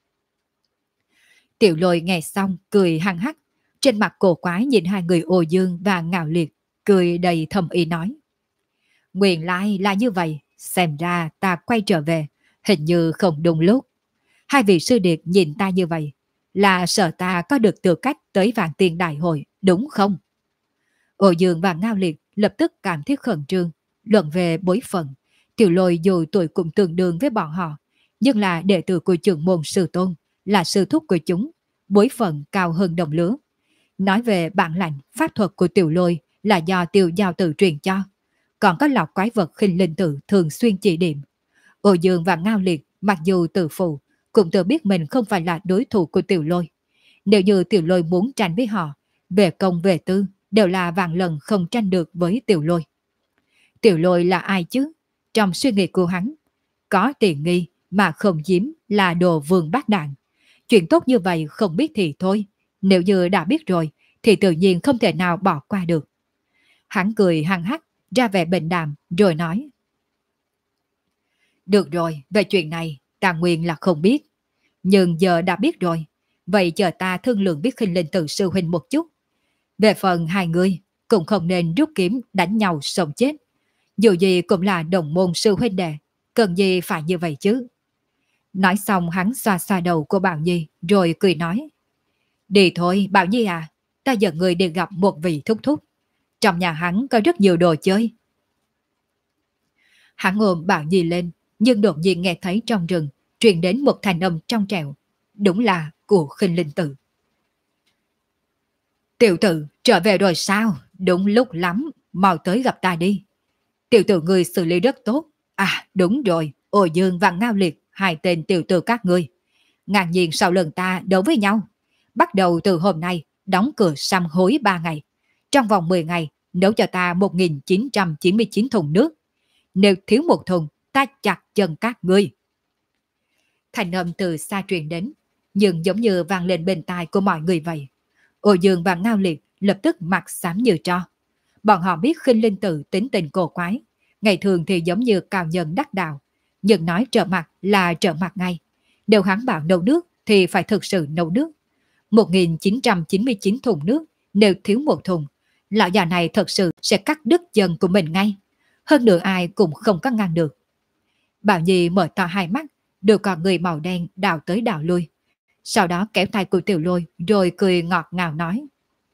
Tiểu Lôi nghe xong cười hăng hắc, trên mặt cổ quái nhìn 2 người Ô Dương và Ngạo Liệt, cười đầy thầm ý nói. Nguyên lai là như vậy, xem ra ta quay trở về, hình như không đúng lúc. Hai vị sư điệt nhìn ta như vậy là sợ ta có được tư cách tới Vạn Tiên Đại hội, đúng không? Ô Dương và Ngao Liệt lập tức cảm thấy khẩn trương, luận về bối phận. Tiểu Lôi dù tuổi cũng tương đương với bọn họ, nhưng là đệ tử của trưởng môn sư tôn, là sư thúc của chúng, bối phận cao hơn đồng lứa. Nói về bản lãnh, pháp thuật của Tiểu Lôi là do Tiêu Giao Tử truyền cho, còn có lọc quái vật khinh linh tử thường xuyên chỉ điểm. Ô Dương và Ngao Liệt mặc dù tự phụ, cũng tự biết mình không phải là đối thủ của Tiểu Lôi. Nếu như Tiểu Lôi muốn tranh với họ, về công về tư đều là vạn lần không tranh được với Tiểu Lôi. Tiểu Lôi là ai chứ? Trong suy nghĩ của hắn, có tiền nghi mà không chiếm là đồ vương bát đạn. Chuyện tốt như vậy không biết thì thôi, nếu như đã biết rồi thì tự nhiên không thể nào bỏ qua được. Hắn cười hăng hắc, ra vẻ bệnh đàm rồi nói: Được rồi, về chuyện này ta nguyên là không biết, nhưng giờ đã biết rồi, vậy chờ ta thương lượng biết khinh linh tử sư huynh một chút. Về phần hai người, cũng không nên rút kiếm đánh nhau sống chết. Dù gì cũng là đồng môn sư huynh đệ, cần gì phải như vậy chứ. Nói xong hắn xoa xoa đầu của Bảo Nhi rồi cười nói: Đi thôi Bảo Nhi à, ta dẫn người đi gặp một vị thúc thúc. Trong nhà hắn có rất nhiều đồ chơi. Hắn ôm Bảo Nhi lên, nhưng đột nhiên nghe thấy trong rừng truyền đến một thanh âm trong trẻo. Đúng là của khinh linh tử. Tiểu tử trở về rồi sao? Đúng lúc lắm, mau tới gặp ta đi. Tiểu tử người xử lý rất tốt. À đúng rồi, Ô Dương và Ngao Liệt, hai tên tiểu tử các ngươi. Ngạc nhiên sau lần ta đấu với nhau. Bắt đầu từ hôm nay, đóng cửa sám hối 3 ngày. Trong vòng 10 ngày, nấu cho ta 1999 thùng nước. Nếu thiếu một thùng, ta chặt chân các ngươi. Thành âm từ xa truyền đến, nhưng giống như vang lên bên tai của mọi người vậy. Ô Dương và Ngao Liệt lập tức mặt xám như tro. Bọn họ biết khinh linh tử tính tình cổ quái, ngày thường thì giống như cao nhân đắc đạo, nhưng nói trở mặt là trở mặt ngay. Nếu hắn bảo nấu nước thì phải thực sự nấu nước. 1999 thùng nước, nếu thiếu một thùng, lão già này thật sự sẽ cắt đứt chân của mình ngay. Hơn nữa ai cũng không có ngăn được. Bảo Nhi mở to hai mắt, đưa con người màu đen đào tới đào lui. Sau đó kéo tay của Tiểu Lôi rồi cười ngọt ngào nói: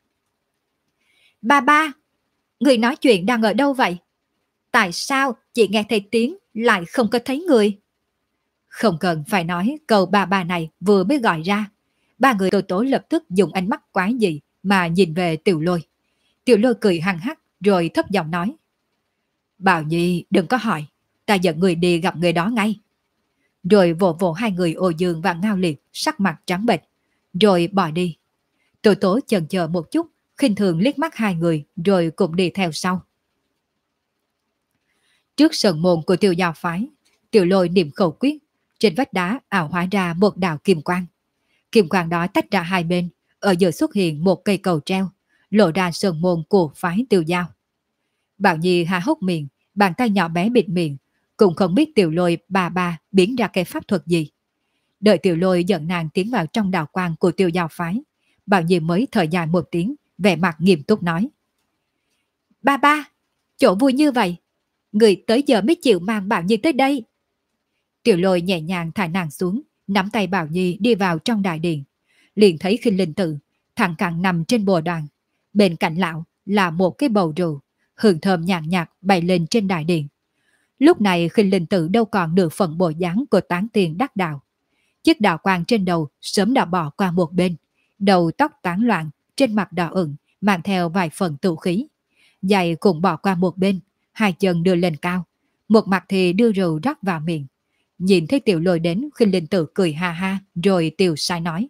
Ba ba, người nói chuyện đang ở đâu vậy? Tại sao chị nghe thấy tiếng lại không có thấy người? Không cần phải nói câu ba ba này vừa mới gọi ra. Ba người Tô Tố lập tức dùng ánh mắt quái dị mà nhìn về Tiểu Lôi. Tiểu Lôi cười hăng hắc rồi thấp giọng nói: Bảo Nhi đừng có hỏi, ta dẫn người đi gặp người đó ngay. Rồi vỗ vỗ hai người Ô Dương và Ngao Liệt sắc mặt trắng bệch, rồi bỏ đi. Tô Tố chần chờ một chút, khinh thường liếc mắt hai người rồi cũng đi theo sau. Trước sân môn của Tiêu Giao phái, Tiểu Lôi niệm khẩu quyết, trên vách đá ảo hóa ra một đạo kim quang. Kim quang đó tách ra hai bên, ở giữa xuất hiện một cây cầu treo, lộ ra sân môn của phái Tiêu Giao. Bảo Nhi há hốc miệng, bàn tay nhỏ bé bịt miệng, cũng không biết Tiểu Lôi bà ba biến ra cái pháp thuật gì. Đợi Tiểu Lôi dẫn nàng tiến vào trong đạo quang của Tiêu Giao phái, Bảo Nhi mới thở dài một tiếng, vẻ mặt nghiêm túc nói: Ba ba, chỗ vui như vậy, người tới giờ mới chịu mang Bảo Nhi tới đây. Tiểu Lôi nhẹ nhàng thả nàng xuống, nắm tay Bảo Nhi đi vào trong đại điện. Liền thấy khinh linh tử thẳng cẳng nằm trên bồ đoàn, bên cạnh lão là một cái bầu rượu, hương thơm nhàn nhạt bay lên trên đại điện. Lúc này khinh linh tử đâu còn nửa phần bộ dáng của tán tiền đắc đạo. Chiếc đạo quang trên đầu sớm đã bỏ qua một bên, đầu tóc tán loạn, trên mặt đỏ ửng, mang theo vài phần tụ khí. Giày cũng bỏ qua một bên, hai chân đưa lên cao, một mặt thì đưa rượu rót vào miệng. Nhìn thấy Tiểu Lôi đến, khinh linh tử cười ha ha, rồi Tiểu sai nói: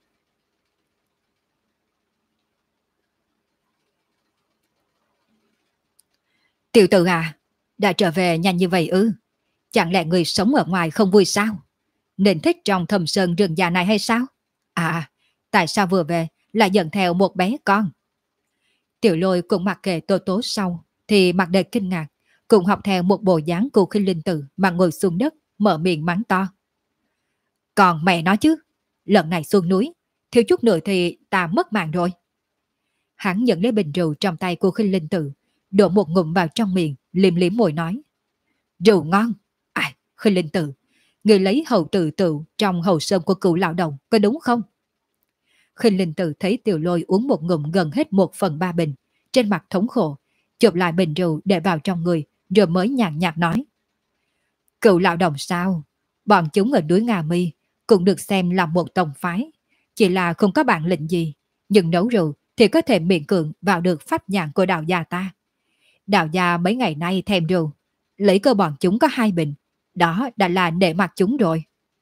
Tiểu tử à, đã trở về nhanh như vậy ư? Chẳng lẽ người sống ở ngoài không vui sao? Nên thích trong thâm sơn rừng già này hay sao? À, tại sao vừa về lại dẫn theo một bé con? Tiểu Lôi cũng mặc kệ Tô Tố sau, thì mặt đầy kinh ngạc, cùng học theo một bộ dáng của khinh linh tử mà ngồi xuống đất, mở miệng mắng to. Còn mẹ nói chứ, lần này xuống núi, thiếu chút nữa thì ta mất mạng rồi. Hắn nhận lấy bình rượu trong tay của khinh linh tử, đổ một ngụm vào trong miệng, liếm liếm môi nói: Rượu ngon. Ai, khinh linh tử, người lấy hầu tự tự trong hầu sơn của cựu lão đồng, có đúng không? Khinh Linh Tử thấy Tiểu Lôi uống một ngụm gần hết 1/3 bình, trên mặt thống khổ, chụp lại bình rượu để vào trong người, rồi mới nhàn nhạt nói. Cựu lão đồng sao? Bọn chúng ở núi Nga Mi cũng được xem là một tông phái, chỉ là không có bản lĩnh gì, nhưng nấu rượu thì có thể miễn cưỡng vào được pháp nhãn của đạo gia ta. Đạo gia mấy ngày nay thèm rượu, lấy cơ bọn chúng có 2 bình, đó đã là nể mặt chúng rồi.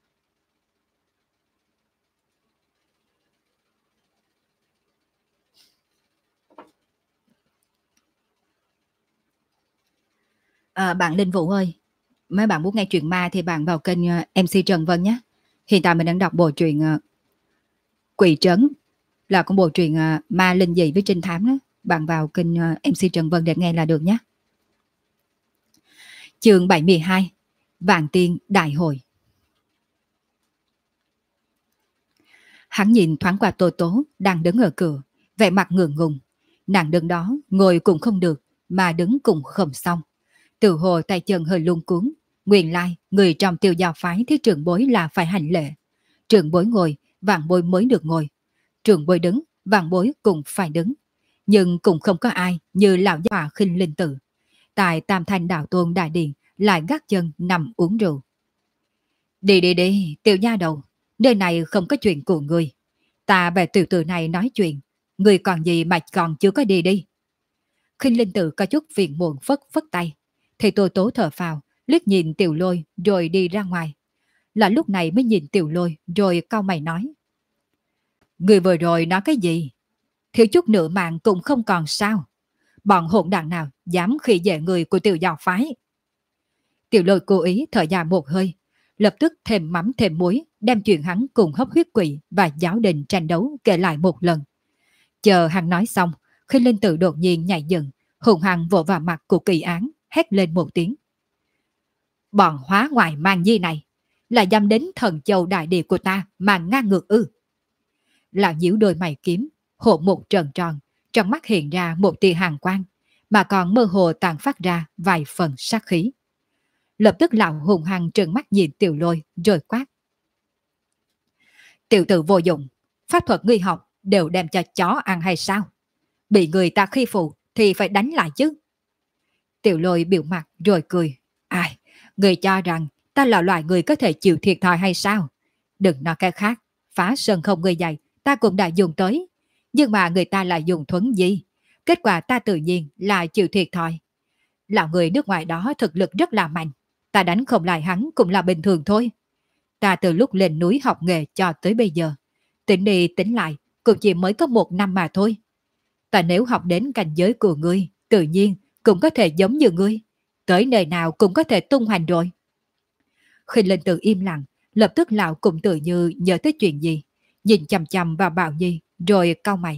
Bạn Linh Vũ ơi, mấy bạn muốn nghe chuyện ma thì bạn vào kênh MC Trần Vân nhé. Hiện tại mình đang đọc bộ truyện Quỷ Trấn, là con bộ truyện ma linh dị với trinh thám đó. Bạn vào kênh MC Trần Vân để nghe là được nhé. Chương 72, Vạn Tiên Đại Hội. Hắn nhìn thoáng qua Tô Tố đang đứng ở cửa, vẻ mặt ngượng ngùng. Nàng đứng đó ngồi cũng không được, mà đứng cũng không xong. Từ hồ tay chân hơi luống cuống. Nguyên lai người trong Tiêu Giao phái thấy trưởng bối là phải hành lễ. Trưởng bối ngồi, vạn bối mới được ngồi. Trưởng bối đứng, vạn bối cũng phải đứng. Nhưng cũng không có ai như lão già Khinh Linh Tử. Tại Tam Thanh Đạo Tôn Đại Điện lại gác chân nằm uống rượu. Đi đi đi, Tiểu nha đầu, nơi này không có chuyện của người. Ta về tiểu tử này nói chuyện, người còn gì mà còn chưa có đi đi. Khinh Linh Tử có chút phiền muộn phất phất tay. Thì Tô Tố thở phào, liếc nhìn Tiểu Lôi rồi đi ra ngoài. Là lúc này mới nhìn Tiểu Lôi rồi cau mày nói. Người vừa rồi nói cái gì? Thiếu chút nữa mạng cũng không còn sao. Bọn hỗn đảng nào dám khi dễ người của Tiểu Giao phái? Tiểu Lôi cố ý thở dài một hơi, lập tức thêm mắm thêm muối, đem chuyện hắn cùng hấp huyết quỷ và giáo đình tranh đấu kể lại một lần. Chờ hắn nói xong, khi Linh Tử đột nhiên nhảy dựng, hùng hăng vỗ vào mặt của Kỳ Án, hét lên một tiếng. Bọn hóa ngoại mang di này, là dám đến thần châu đại địa của ta mà ngang ngược ư? Lão nhíu đôi mày kiếm, hộ một tròn tròn, trong mắt hiện ra một tia hàn quang, mà còn mơ hồ tàn phát ra vài phần sát khí. Lập tức lão hùng hăng trợn mắt nhìn Tiểu Lôi rồi quát. Tiểu tử vô dụng, pháp thuật ngươi học đều đem cho chó ăn hay sao? Bị người ta khi phụ thì phải đánh lại chứ. Tiểu Lôi biểu mặt rồi cười. Ai, người cho rằng ta là loại người có thể chịu thiệt thòi hay sao? Đừng nói cái khác, phá sân không người dày, ta cũng đã dùng tới. Nhưng mà người ta lại dùng thuấn gì? Kết quả ta tự nhiên là chịu thiệt thòi. Lão người nước ngoài đó thực lực rất là mạnh. Ta đánh không lại hắn cũng là bình thường thôi. Ta từ lúc lên núi học nghề cho tới bây giờ, tính đi tính lại cũng chỉ mới có 1 năm mà thôi. Ta nếu học đến cảnh giới của ngươi, tự nhiên cũng có thể giống như ngươi. Tới nơi nào cũng có thể tung hoành rồi. Khinh Linh Tử im lặng, lập tức lão cũng tự như nhớ tới chuyện gì. Nhìn chằm chằm vào Bảo Nhi rồi cau mày.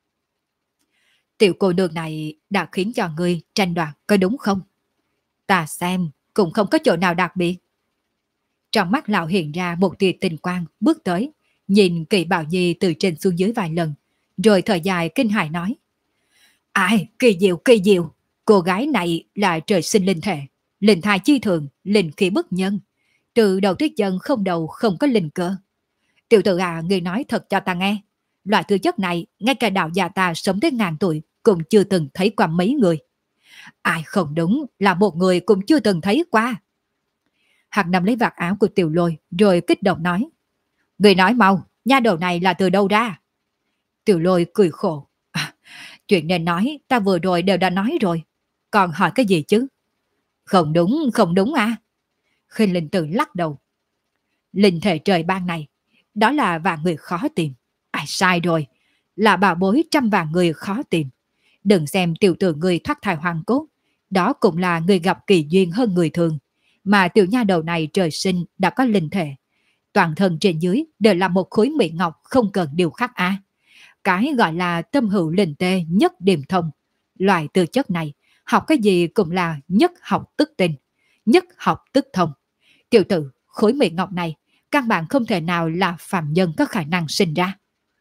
Tiểu cô nương này đã khiến cho ngươi tranh đoạt có đúng không? Ta xem cũng không có chỗ nào đặc biệt. Trong mắt lão hiện ra một tia tình quang bước tới, nhìn Kỳ Bảo Nhi từ trên xuống dưới vài lần, rồi thở dài kinh hãi nói. Ai, kỳ diệu, cô gái này là trời sinh linh thể, linh thai chi thường, linh khí bất nhân. Từ đầu tới chân không đầu không có linh cơ. Tiểu tử à, ngươi nói thật cho ta nghe. Loại tư chất này, ngay cả đạo già ta sống tới ngàn tuổi cũng chưa từng thấy qua mấy người. Ai không đúng là một người cũng chưa từng thấy qua. Hạc nằm lấy vạt áo của Tiểu Lôi rồi kích động nói. Người nói mau, nha đầu này là từ đâu ra? Tiểu Lôi cười khổ. Chuyện nên nói ta vừa rồi đều đã nói rồi. Còn hỏi cái gì chứ? Không đúng à? Khinh Linh Tử lắc đầu. Linh thể trời ban này, đó là vạn người khó tìm. Ai sai rồi, là bảo bối trăm vạn người khó tìm. Đừng xem tiểu tử người thoát thai hoàng cốt, đó cũng là người gặp kỳ duyên hơn người thường. Mà tiểu nha đầu này trời sinh đã có linh thể. Toàn thân trên dưới đều là một khối mỹ ngọc không cần điều khắc á. Cái gọi là tâm hữu linh tê nhất điểm thông. Loại tư chất này, học cái gì cũng là nhất học tức tin, nhất học tức thông. Tiểu tử, khối mỹ ngọc này, căn bản không thể nào là phàm nhân có khả năng sinh ra.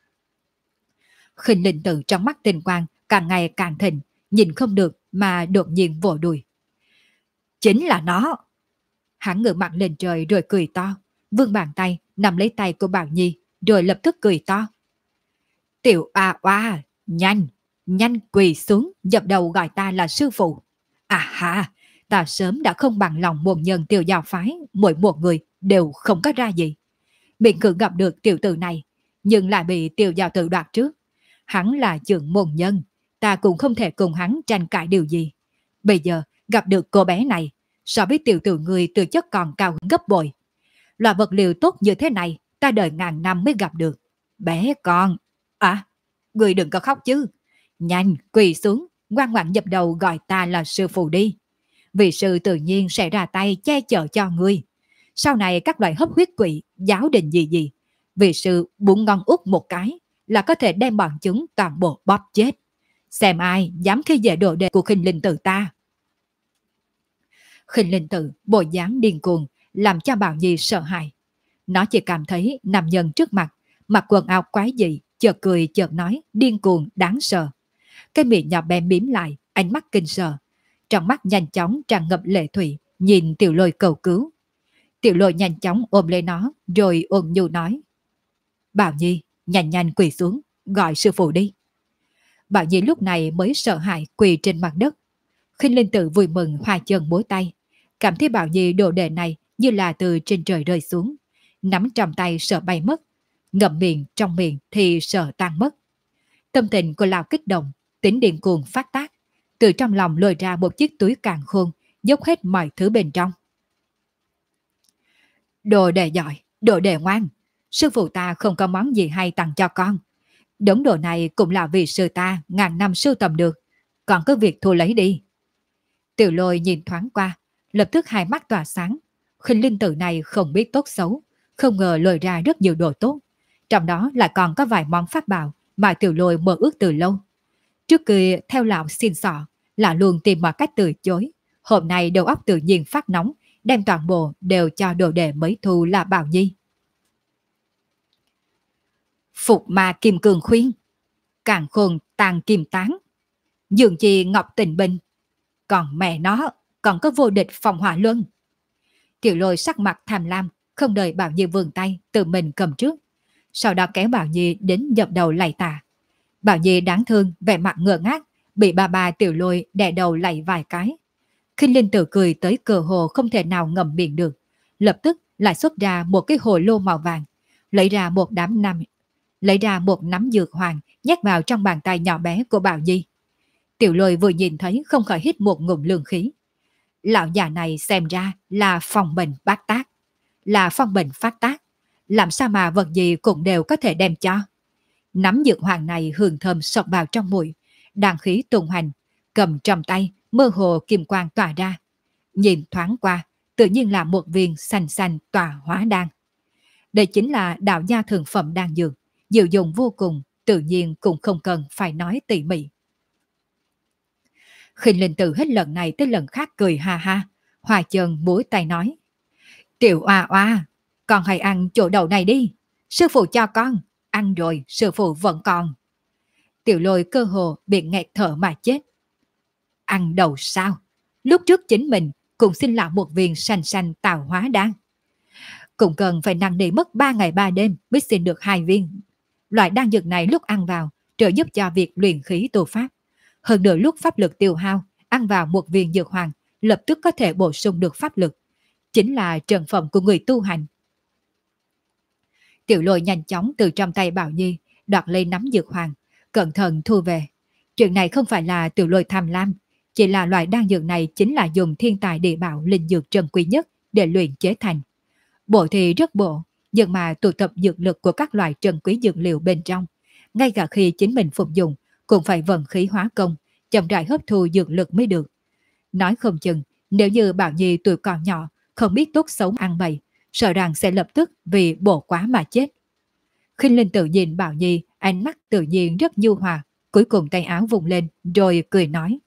Khinh Linh Tử trong mắt tinh quang càng ngày càng thịnh, nhìn không được mà đột nhiên vỗ đùi. Chính là nó. Hắn ngửa mặt lên trời rồi cười to, vươn bàn tay nắm lấy tay của Bảo Nhi rồi lập tức cười to. Tiểu A Oa, nhanh, nhanh quỳ xuống dập đầu gọi ta là sư phụ. À ha, ta sớm đã không bằng lòng môn nhân Tiểu giáo phái, mỗi một người đều không có ra gì. Miễn cưỡng gặp được tiểu tử này, nhưng lại bị Tiểu giáo tử đoạt trước. Hắn là trưởng môn nhân, ta cũng không thể cùng hắn tranh cãi điều gì. Bây giờ gặp được cô bé này, so với tiểu tử người từ chất còn cao hơn gấp bội. Loại vật liệu tốt như thế này, ta đợi ngàn năm mới gặp được. Bé con, à, người đừng có khóc chứ. Nhanh, quỳ xuống, ngoan ngoãn dập đầu gọi ta là sư phụ đi. Vị sư tự nhiên sẽ ra tay che chở cho ngươi. Sau này các loại hấp huyết quỷ, giáo đình gì gì, vị sư búng ngon út một cái là có thể đem bọn chúng toàn bộ bóp chết. Xem ai dám khi dễ đồ đệ của Khinh Linh Tử ta. Khinh Linh Tử bộ dáng điên cuồng làm cho Bảo Nhi sợ hãi. Nó chỉ cảm thấy nam nhân trước mặt, mặc quần áo quái dị, chợt cười chợt nói, điên cuồng đáng sợ. Cái miệng nhỏ bé mím lại, ánh mắt kinh sợ. Trong mắt nhanh chóng tràn ngập lệ thủy, nhìn Tiểu Lôi cầu cứu. Tiểu Lôi nhanh chóng ôm lấy nó, rồi ôn nhu nói. Bảo Nhi, nhanh nhanh quỳ xuống, gọi sư phụ đi. Bảo Nhi lúc này mới sợ hãi quỳ trên mặt đất. Khinh Linh Tử vui mừng hòa chân múa tay, cảm thấy Bảo Nhi đồ đệ này như là từ trên trời rơi xuống, nắm trong tay sợ bay mất, ngậm miệng trong miệng thì sợ tan mất. Tâm tình của lão kích động, tính điên cuồng phát tác, từ trong lòng lôi ra một chiếc túi càn khôn, dốc hết mọi thứ bên trong. Đồ đệ giỏi, đồ đệ ngoan, sư phụ ta không có món gì hay tặng cho con. Đống đồ này cũng là vì sư ta ngàn năm sưu tầm được, còn có việc thu lấy đi. Tiểu Lôi nhìn thoáng qua, lập tức hai mắt tỏa sáng. Khinh Linh Tử này không biết tốt xấu, không ngờ lôi ra rất nhiều đồ tốt. Trong đó lại còn có vài món pháp bảo mà Tiểu Lôi mơ ước từ lâu. Trước kia theo lão xin xỏ, lão luôn tìm mọi cách từ chối. Hôm nay đầu óc tự nhiên phát nóng, đem toàn bộ đều cho đồ đệ mới thu là Bảo Nhi. Phục ma kim cương khuyên, càng khôn tàn kim tán, dường chi ngọc tình bình, còn mẹ nó còn có vô địch phòng hỏa luân. Tiểu Lôi sắc mặt tham lam, không đợi Bảo Nhi vươn tay, tự mình cầm trước. Sau đó kéo Bảo Nhi đến dập đầu lạy tạ. Bảo Nhi đáng thương, vẻ mặt ngơ ngác, bị ba Tiểu Lôi đè đầu lạy vài cái. Khinh Linh Tử cười tới cơ hồ không thể nào ngậm miệng được, lập tức lại xuất ra một cái hồ lô màu vàng, lấy ra một nắm dược hoàng nhét vào trong bàn tay nhỏ bé của Bảo Nhi. Tiểu Lôi vừa nhìn thấy không khỏi hít một ngụm lương khí. Lão già này xem ra là phong bệnh bát tác, là phong bệnh phát tác, làm sao mà vật gì cũng đều có thể đem cho. Nắm dược hoàng này hương thơm sộc vào trong mũi, đàn khí tung hành, cầm trong tay mơ hồ kim quang tỏa ra. Nhìn thoáng qua, tự nhiên là một viên xanh xanh tỏa hóa đan. Đây chính là đạo gia thượng phẩm đan dược, diệu dụng vô cùng, tự nhiên cũng không cần phải nói tỉ mỉ. Khinh Linh Tử hết lần này tới lần khác cười ha ha, hòa chân múa tay nói. Tiểu Oa Oa, con hãy ăn chỗ đậu này đi, sư phụ cho con, ăn rồi sư phụ vẫn còn. Tiểu Lôi cơ hồ bị nghẹt thở mà chết. Ăn đậu sao? Lúc trước chính mình cũng xin lão một viên xanh xanh tạo hóa đan. Cũng cần phải năn nỉ mất 3 ngày 3 đêm mới xin được 2 viên. Loại đan dược này lúc ăn vào trợ giúp cho việc luyện khí tu pháp. Hơn nữa lúc pháp lực tiêu hao, ăn vào một viên dược hoàng, lập tức có thể bổ sung được pháp lực. Chính là trần phẩm của người tu hành. Tiểu Lôi nhanh chóng từ trong tay Bảo Nhi đoạt lấy nắm dược hoàng, cẩn thận thu về. Chuyện này không phải là Tiểu Lôi tham lam, chỉ là loại đan dược này chính là dùng thiên tài địa bảo linh dược trân quý nhất để luyện chế thành. Bộ thì rất bộ, nhưng mà tụ tập dược lực của các loại trân quý dược liệu bên trong. Ngay cả khi chính mình phục dụng, cũng phải vận khí hóa công, chậm rãi hấp thu dược lực mới được. Nói không chừng, nếu như Bảo Nhi tuổi còn nhỏ, không biết tốt xấu ăn bậy, sợ rằng sẽ lập tức vì bổ quá mà chết. Khinh Linh Tử nhìn Bảo Nhi, ánh mắt tự nhiên rất nhu hòa, cuối cùng tay áo vùng lên, rồi cười nói.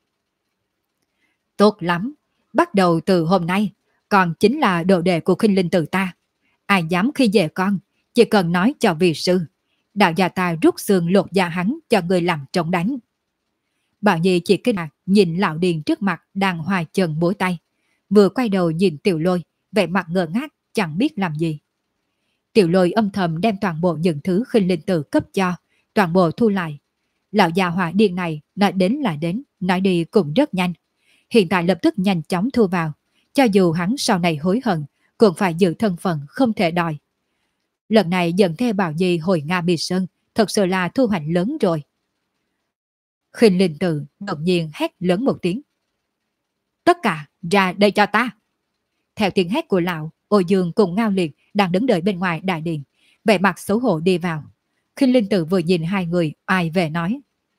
Tốt lắm, bắt đầu từ hôm nay, con chính là đồ đệ của Khinh Linh Tử ta. Ai dám khi dễ con, chỉ cần nói cho vị sư. Đạo gia ta rút xương lột da hắn cho người làm trống đánh. Bảo Nhi chỉ kinh ngạc nhìn lão điền trước mặt đang hòa chân múa tay, vừa quay đầu nhìn Tiểu Lôi, vẻ mặt ngơ ngác chẳng biết làm gì. Tiểu Lôi âm thầm đem toàn bộ những thứ Khinh Linh Tử cấp cho, toàn bộ thu lại. Lão già hỏa điên này nói đến là đến, nói đi cũng rất nhanh. Hiện tại lập tức nhanh chóng thu vào, cho dù hắn sau này hối hận, cũng phải giữ thân phận không thể đòi. Lần này dẫn theo Bảo Nhi hồi Nga Mi Sơn, thật sự là thu hoạch lớn rồi. Khinh Linh Tử đột nhiên hét lớn một tiếng. Tất cả ra đây cho ta. Theo tiếng hét của lão, Ô Dương cùng Ngao Liệt đang đứng đợi bên ngoài đại điện, vẻ mặt xấu hổ đi vào. Khinh Linh Tử vừa nhìn hai người, ai về nói.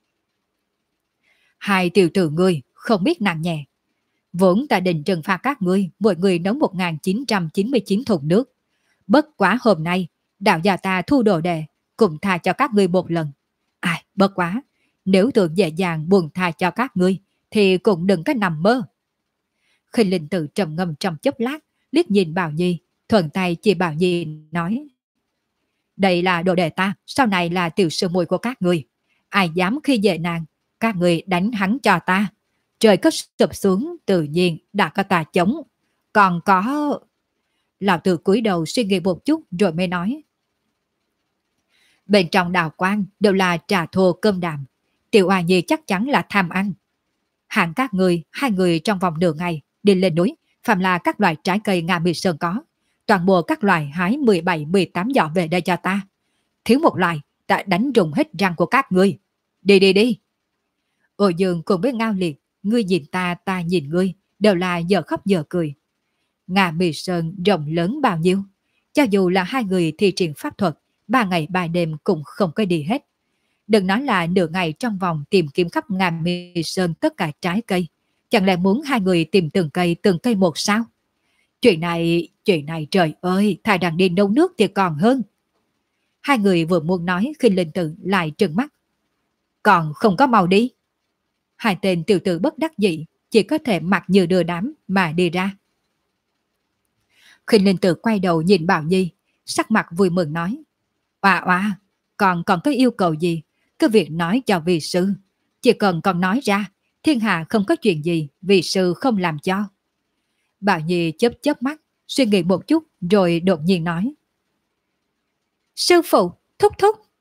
Hai tiểu tử ngươi không biết nặng nhẹ. Vốn ta định trừng phạt các ngươi, mỗi người nấu 1999 thùng nước. Bất quá hôm nay, đạo gia ta thu đồ đệ, cùng tha cho các ngươi một lần. Ai, bất quá, nếu tưởng dễ dàng buông tha cho các ngươi, thì cũng đừng có nằm mơ. Khinh Linh Tử trầm ngâm trong chốc lát, liếc nhìn Bảo Nhi, thuận tay chỉ Bảo Nhi nói. Đây là đồ đệ ta, sau này là tiểu sư muội của các ngươi. Ai dám khi dễ nàng, các ngươi đánh hắn cho ta. Trời có sụp xuống, tự nhiên đã có ta chống. Còn có... Lão Tử cúi đầu suy nghĩ một chút rồi mới nói. Bên trong đào quang đều là trà thô cơm đạm. Tiểu Oa Nhi chắc chắn là tham ăn. Hạng các người, hai người trong vòng nửa ngày đi lên núi, phàm là các loại trái cây Nga Mi Sơn có. Toàn bộ các loại hái 17-18 giỏ về đây cho ta. Thiếu một loại, ta đánh rụng hết răng của các ngươi. Đi đi đi. Ô Dương cùng với Ngao Liệt, ngươi nhìn ta, ta nhìn ngươi, đều là giờ khóc giờ cười. Nga Mi Sơn rộng lớn bao nhiêu? Cho dù là hai người thi triển pháp thuật, 3 ngày 3 đêm cũng không có đi hết. Đừng nói là nửa ngày trong vòng tìm kiếm khắp Nga Mi Sơn tất cả trái cây. Chẳng lẽ muốn hai người tìm từng cây một sao? Chuyện này trời ơi, thà rằng đi nấu nước thì còn hơn. Hai người vừa muốn nói Khinh Linh Tử lại trừng mắt. Còn không có mau đi. Hai tên tiểu tử bất đắc dĩ, chỉ có thể mặc như đưa đám mà đi ra. Khinh Linh Tử quay đầu nhìn Bảo Nhi, sắc mặt vui mừng nói. Oa, còn có yêu cầu gì? Cứ việc nói cho vị sư. Chỉ cần con nói ra, thiên hạ không có chuyện gì vị sư không làm cho. Bảo Nhi chớp chớp mắt, suy nghĩ một chút rồi đột nhiên nói. Sư phụ, thúc,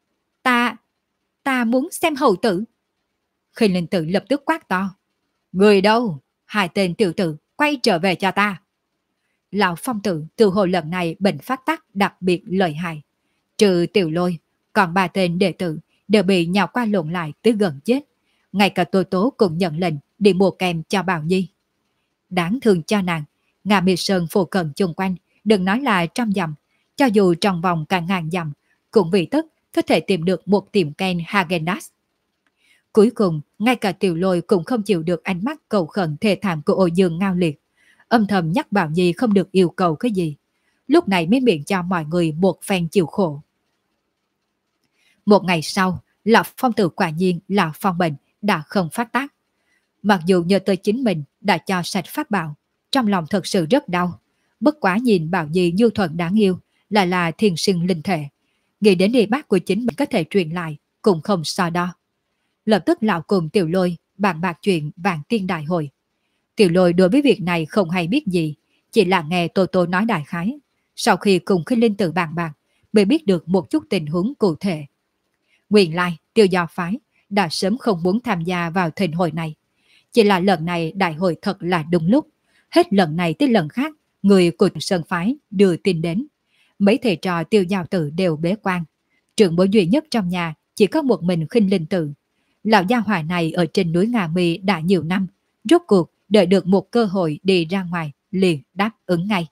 ta muốn xem hầu tử. Khinh Linh Tử lập tức quát to. Người đâu? Hai tên tiểu tử quay trở về cho ta. Lão Phong Tử từ hồi lần này bệnh phát tác đặc biệt lợi hại. Trừ Tiểu Lôi, còn 3 tên đệ tử đều bị nhào qua lộn lại tới gần chết. Ngay cả Tô Tố cũng nhận lệnh đi mua kem cho Bảo Nhi. Đáng thương cho nàng, Nga Mi Sơn phù cận chung quanh, đừng nói là trăm dặm, cho dù trong vòng cả ngàn dặm, cũng vì tất có thể tìm được một tiệm kem Häagen-Dazs. Cuối cùng, ngay cả Tiểu Lôi cũng không chịu được ánh mắt cầu khẩn thê thảm của Ô Dương Ngao Liệt, âm thầm nhắc Bảo Nhi không được yêu cầu cái gì. Lúc này mới miệng cho mọi người một phen chịu khổ. Một ngày sau, Lão Phong Tử quả nhiên là phong bệnh đã không phát tác. Mặc dù nhờ tới chính mình đã cho sạch pháp bảo, trong lòng thật sự rất đau. Bất quá nhìn Bảo Nhi nhu thuận đáng yêu, lại là thiên sinh linh thể. Nghĩ đến y bác của chính mình có thể truyền lại, cũng không so đo. Lập tức lão cùng Tiểu Lôi bàn bạc chuyện Vạn Tiên Đại Hội. Tiểu Lôi đối với việc này không hay biết gì, chỉ là nghe Tô Tô nói đại khái. Sau khi cùng Khinh Linh Tử bàn bạc, mới biết được một chút tình huống cụ thể. Nguyên lai, Tiêu Do Phái đã sớm không muốn tham gia vào thịnh hội này. Chỉ là lần này đại hội thật là đúng lúc. Hết lần này tới lần khác, người của Sơn Phái đưa tin đến. Mấy thầy trò Tiêu Giao Tử đều bế quan. Trưởng bối duy nhất trong nhà chỉ có một mình Khinh Linh Tử. Lão gia hỏa này ở trên núi Nga Mi đã nhiều năm. Rốt cuộc đợi được một cơ hội đi ra ngoài, liền đáp ứng ngay.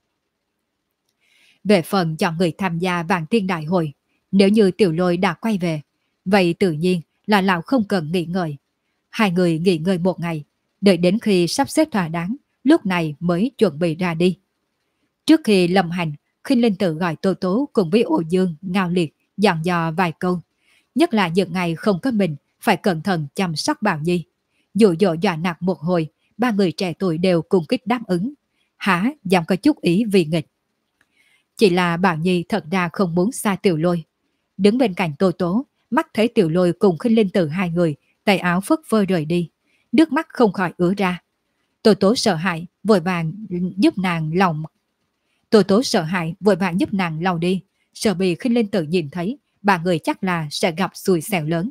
Về phần chọn người tham gia Vạn Tiên Đại Hội, nếu như Tiểu Lôi đã quay về, vậy tự nhiên là lão không cần nghỉ ngơi. Hai người nghỉ ngơi một ngày, đợi đến khi sắp xếp thỏa đáng, lúc này mới chuẩn bị ra đi. Trước khi lâm hành, Khinh Linh Tử gọi Tô Tố cùng với Ô Dương, Ngao Liệt dặn dò vài câu. Nhất là những ngày không có mình, phải cẩn thận chăm sóc Bảo Nhi. Dụ dỗ dọa nạt một hồi, 3 người trẻ tuổi đều cung kích đáp ứng. Hả, dòng có chút ý vì nghịch. Chỉ là Bảo Nhi thật ra không muốn xa Tiểu Lôi. Đứng bên cạnh Tô Tố, mắt thấy Tiểu Lôi cùng Khinh Linh Tử hai người, tay áo phất phơ rời đi. Nước mắt không khỏi ứa ra. Tô Tố sợ hãi, vội vàng giúp nàng lòng Tô Tố sợ hãi vội vàng giúp nàng lau đi, sợ bị Khinh Linh Tử nhìn thấy, ba người chắc là sẽ gặp xui xẻo lớn.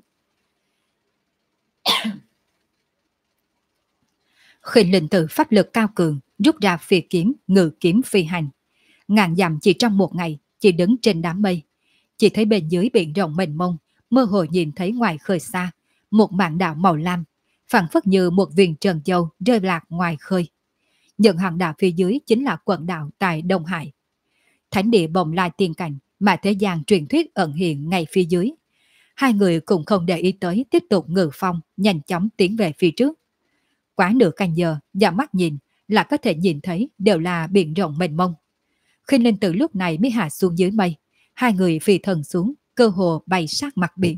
Khinh Linh Tử pháp lực cao cường, rút ra phi kiếm, ngự kiếm phi hành. Ngàn dặm chỉ trong một ngày, chỉ đứng trên đám mây. Chỉ thấy bên dưới biển rộng mênh mông, mơ hồ nhìn thấy ngoài khơi xa, một mảng đảo màu lam, phảng phất như một viên trân châu rơi lạc ngoài khơi. Những hòn đảo phía dưới chính là quần đảo tại Đông Hải. Thánh địa Bồng Lai tiên cảnh mà thế gian truyền thuyết ẩn hiện ngay phía dưới. Hai người cũng không để ý tới, tiếp tục ngự phong, nhanh chóng tiến về phía trước. Quá nửa canh giờ, dõi mắt nhìn là có thể nhìn thấy đều là biển rộng mênh mông. Khinh Linh Tử lúc này mới hạ xuống dưới mây, hai người phi thần xuống, cơ hồ bay sát mặt biển.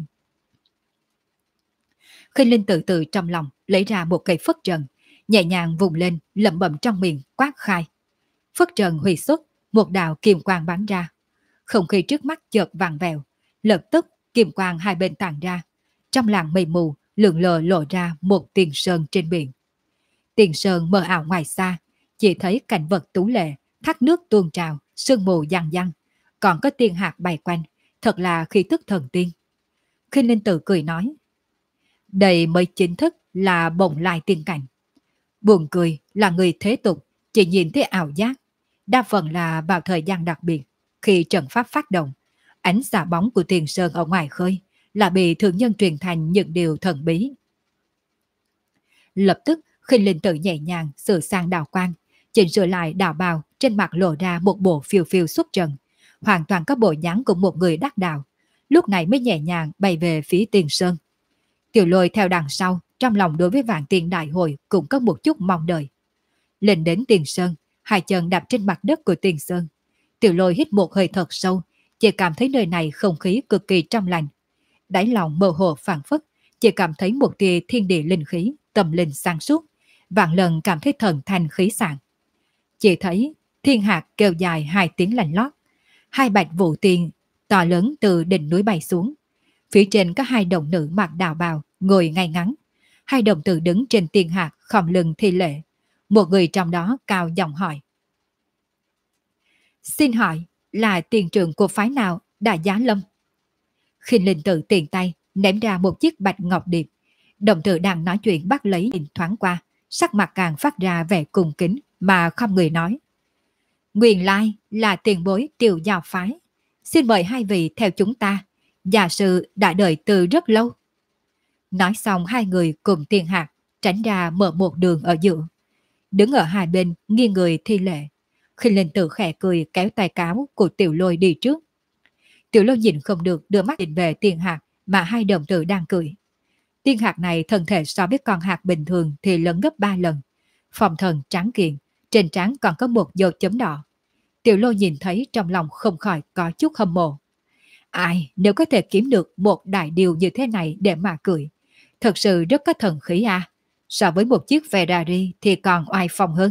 Khinh Linh Tử từ trong lòng lấy ra một cây phất trần, nhẹ nhàng vùng lên, lẩm bẩm trong miệng quát khai. Phất trần huy xuất, một đạo kiềm quang bắn ra. Không khí trước mắt chợt vàng vẹo, lập tức kiềm quang hai bên tàn ra. Trong làng mây mù, lượn lờ lộ ra một tiền sơn trên biển. Tiền sơn mờ ảo ngoài xa, chỉ thấy cảnh vật tú lệ, thác nước tuôn trào, sương mù giăng giăng, còn có tiên hạt bay quanh, thật là khí tức thần tiên. Khinh Linh Tử cười nói, đây mới chính thức là Bồng Lai tiên cảnh. Buồn cười là người thế tục chỉ nhìn thấy ảo giác, đa phần là vào thời gian đặc biệt, khi trận pháp phát động, ánh xạ bóng của tiền sơn ở ngoài khơi là bị thượng nhân truyền thành những điều thần bí. Lập tức Khinh Linh Tử nhẹ nhàng sửa sang đào quang, chỉnh sửa lại đào bào, trên mặt lộ ra một bộ phiêu phiêu xuất trần, hoàn toàn có bộ dáng của một người đắc đạo. Lúc này mới nhẹ nhàng bay về phía tiền sơn. Tiểu Lôi theo đằng sau, trong lòng đối với Vạn Tiên Đại Hội cũng có một chút mong đợi. Lên đến tiền sơn, hai chân đạp trên mặt đất của tiền sơn. Tiểu Lôi hít một hơi thật sâu, chỉ cảm thấy nơi này không khí cực kỳ trong lành. Đáy lòng mơ hồ phảng phất, chỉ cảm thấy một tia thiên địa linh khí, tâm linh sáng suốt, vạn lần cảm thấy thần thanh khí sảng. Chỉ thấy thiên hạt kêu dài hai tiếng lành lót, hai bạch vụ tiền to lớn từ đỉnh núi bay xuống. Phía trên có hai đồng nữ mặc đào bào ngồi ngay ngắn, hai đồng tử đứng trên tiên hạt khom lưng thi lễ. Một người trong đó cao giọng hỏi, xin hỏi là tiền trưởng của phái nào Đại Giá Lâm? Khinh Linh Tử tiền tay ném ra một chiếc bạch ngọc điệp. Đồng tử đang nói chuyện bắt lấy nhìn thoáng qua, sắc mặt càng phát ra vẻ cung kính mà không người nói, nguyên lai là tiền bối Tiểu Giao phái, xin mời hai vị theo chúng ta, gia sư đã đợi từ rất lâu. Nói xong hai người cùng tiên hạt tránh ra mở một đường ở giữa, đứng ở hai bên nghiêng người thi lễ. Khinh Linh Tử khẽ cười kéo tay cáo của Tiểu Lôi đi trước. Tiểu Lôi nhìn không được đưa mắt nhìn về tiên hạt mà hai đồng tử đang cười. Tiên hạt này thân thể so với con hạt bình thường thì lớn gấp 3 lần, phong thần tráng kiện, trên trán còn có một dấu chấm đỏ. Tiểu Lôi nhìn thấy trong lòng không khỏi có chút hâm mộ. Ai nếu có thể kiếm được một đại điều như thế này để mà cười, thật sự rất có thần khí à. So với một chiếc Ferrari thì còn oai phong hơn.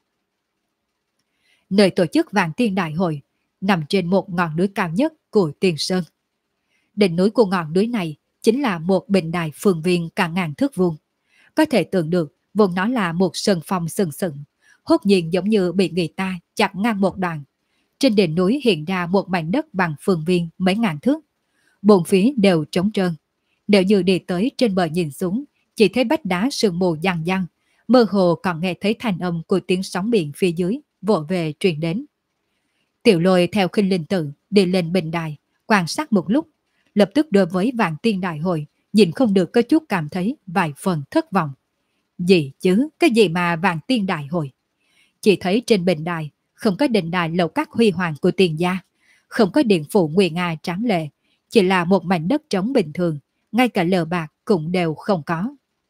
Nơi tổ chức Vạn Tiên Đại Hội nằm trên một ngọn núi cao nhất của Tiên Sơn. Đỉnh núi của ngọn núi này chính là một bình đài phương viên cả ngàn thước vuông. Có thể tưởng được vốn nó là một sân phong sừng sững, hốt nhiên giống như bị người ta chặt ngang một đoạn. Trên đỉnh núi hiện ra một mảnh đất bằng phương viên mấy ngàn thước, bốn phía đều trống trơn. Nếu như đi tới trên bờ nhìn xuống, chỉ thấy vách đá sương mù giăng giăng, mơ hồ còn nghe thấy thanh âm của tiếng sóng biển phía dưới vỗ về truyền đến. Tiểu Lôi theo Khinh Linh Tử đi lên bình đài, quan sát một lúc, lập tức đối với Vạn Tiên Đại Hội nhìn không được có chút cảm thấy vài phần thất vọng. Gì chứ, cái gì mà Vạn Tiên Đại Hội? Chỉ thấy trên bình đài không có đình đài lầu các huy hoàng của tiền gia, không có điện phủ nguy nga tráng lệ, chỉ là một mảnh đất trống bình thường, ngay cả lờ bạc cũng đều không có.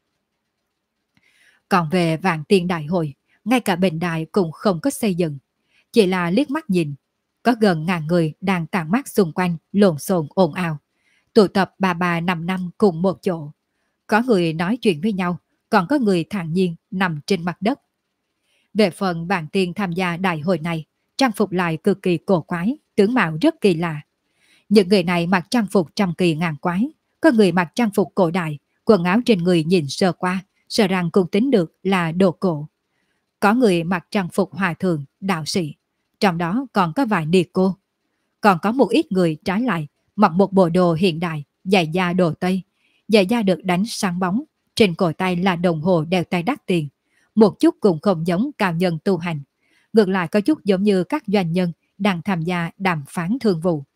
Còn về Vạn Tiên Đại Hội, ngay cả bình đài cũng không có xây dựng, chỉ là liếc mắt nhìn, có gần ngàn người đang tản mát xung quanh, lộn xộn ồn ào, tụ tập 3-5 năm cùng một chỗ. Có người nói chuyện với nhau, còn có người thản nhiên nằm trên mặt đất. Về phần Vạn Tiên tham gia đại hội này, trang phục lại cực kỳ cổ quái, tướng mạo rất kỳ lạ. Những người này mặc trang phục trăm kỳ ngàn quái, có người mặc trang phục cổ đại, quần áo trên người nhìn sơ qua, sợ rằng cũng tính được là đồ cổ. Có người mặc trang phục hòa thượng, đạo sĩ, trong đó còn có vài ni cô. Còn có một ít người trái lại, mặc một bộ đồ hiện đại, giày da đồ Tây. Giày da được đánh sáng bóng, trên cổ tay là đồng hồ đeo tay đắt tiền. Một chút cũng không giống cao nhân tu hành. Ngược lại có chút giống như các doanh nhân đang tham gia đàm phán thương vụ.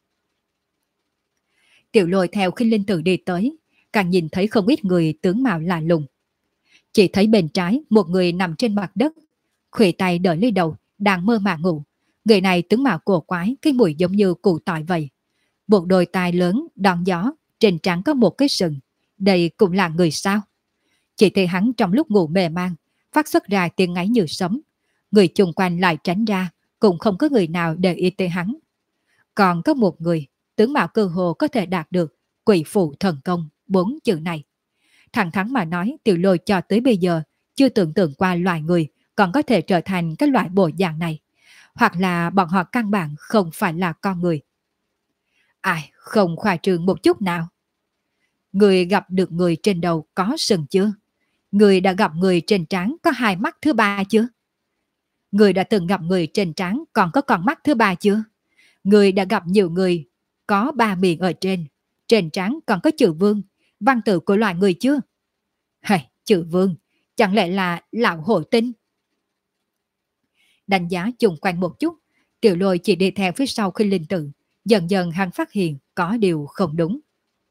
Tiểu Lôi theo Khinh Linh Tử đi tới, càng nhìn thấy không ít người tướng mạo lạ lùng. Chỉ thấy bên trái một người nằm trên mặt đất, khuỷu tay đỡ lấy đầu, đang mơ màng ngủ. Người này tướng mạo cổ quái, cái mũi giống như củ tỏi vậy. Một đôi tai lớn, đón gió, trên trán có một cái sừng. Đây cũng là người sao? Chỉ thấy hắn trong lúc ngủ mê man, phát xuất ra tiếng ngáy như sấm. Người chung quanh lại tránh ra, cũng không có người nào để ý tới hắn. Còn có một người, tướng mạo cơ hồ có thể đạt được quỷ phụ thần công 4 chữ này. Thẳng thắn mà nói, Tiểu Lôi cho tới bây giờ chưa tưởng tượng qua loài người còn có thể trở thành cái loại bộ dạng này. Hoặc là bọn họ căn bản không phải là con người. Ai, không khoa trương một chút nào. Người gặp được người trên đầu có sừng chưa? Người đã gặp người trên trán có hai mắt thứ ba chưa? Người đã từng gặp người trên trán còn có con mắt thứ ba chưa? Người đã gặp nhiều người có ba miệng ở trên trán còn có chữ vương, văn tự của loài người chưa? Hay, chữ vương, chẳng lẽ là lão hổ tinh? Đánh giá chung quanh một chút, Tiểu Lôi chỉ đi theo phía sau Khinh Linh Tử, dần dần hắn phát hiện có điều không đúng.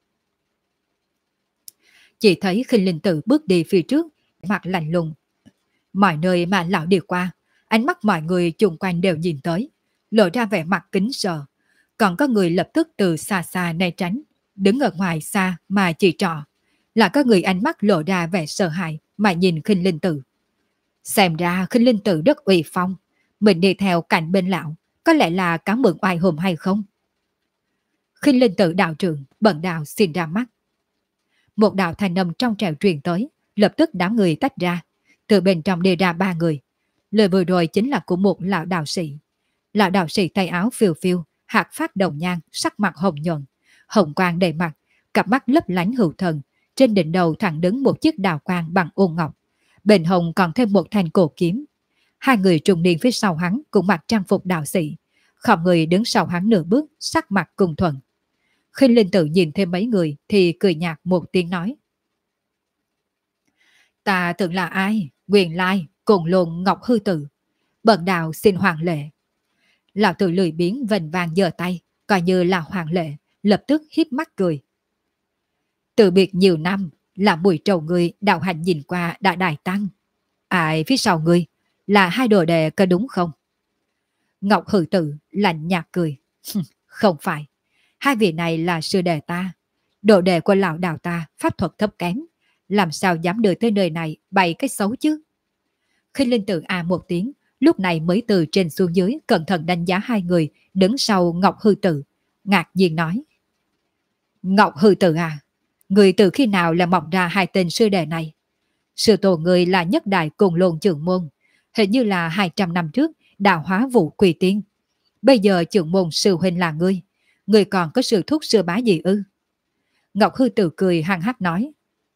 Chỉ thấy Khinh Linh Tử bước đi phía trước, mặt lạnh lùng. Mọi nơi mà lão đi qua, ánh mắt mọi người chung quanh đều nhìn tới, lộ ra vẻ mặt kính sợ. Còn có người lập tức từ xa xa né tránh, đứng ở ngoài xa mà chỉ trỏ. Là có người ánh mắt lộ ra vẻ sợ hãi mà nhìn Khinh Linh Tử. Xem ra Khinh Linh Tử rất uy phong, mình đi theo cạnh bên lão, có lẽ là cá mượn oai hùng hay không? Khinh Linh Tử đạo trưởng bận đạo xin ra mắt. Một đạo thanh âm trong trẻo truyền tới, lập tức đám người tách ra. Từ bên trong đi ra ba người. Lời vừa rồi chính là của một lão đạo sĩ. Lão đạo sĩ tay áo phiêu phiêu, hạt phát đồng nhang, sắc mặt hồng nhuận, hồng quang đầy mặt, cặp mắt lấp lánh hữu thần. Trên đỉnh đầu thẳng đứng một chiếc đào quang bằng ôn ngọc. Bên hồng còn thêm một thanh cổ kiếm. Hai người trùng niên phía sau hắn cũng mặc trang phục đạo sĩ. Không người đứng sau hắn nửa bước, sắc mặt cùng thuận. Khinh Linh Tử nhìn thêm mấy người thì cười nhạt một tiếng nói. Ta tưởng là ai? Nguyên lai, cùng lồn Ngọc Hư Tử. Bần đạo xin hoàng lệ. Lão tử lười biếng vần vàng giơ tay, coi như là hoàng lệ, lập tức híp mắt cười. Từ biệt nhiều năm, là buổi trầu người đạo hành nhìn qua đã đại tăng. Ai phía sau người là hai đồ đệ có đúng không? Ngọc Hư Tử lạnh nhạt cười. Không phải, hai vị này là sư đệ ta. Đồ đệ của lão đạo ta pháp thuật thấp kém, làm sao dám đưa tới nơi này bày cái xấu chứ? Khinh Linh Tử một tiếng, lúc này mới từ trên xuống dưới cẩn thận đánh giá hai người đứng sau Ngọc Hư Tử, ngạc nhiên nói. Ngọc Hư Tử à, người từ khi nào là mọc ra hai tên sư đệ này? Sư tổ người là nhất đại cùng lôn trưởng môn, hình như là 200 năm trước đã hóa vụ quỳ tiên. Bây giờ trưởng môn sư huynh là ngươi, ngươi còn có sự thúc sư bá gì ư? Ngọc Hư Tử cười hăng hắc nói.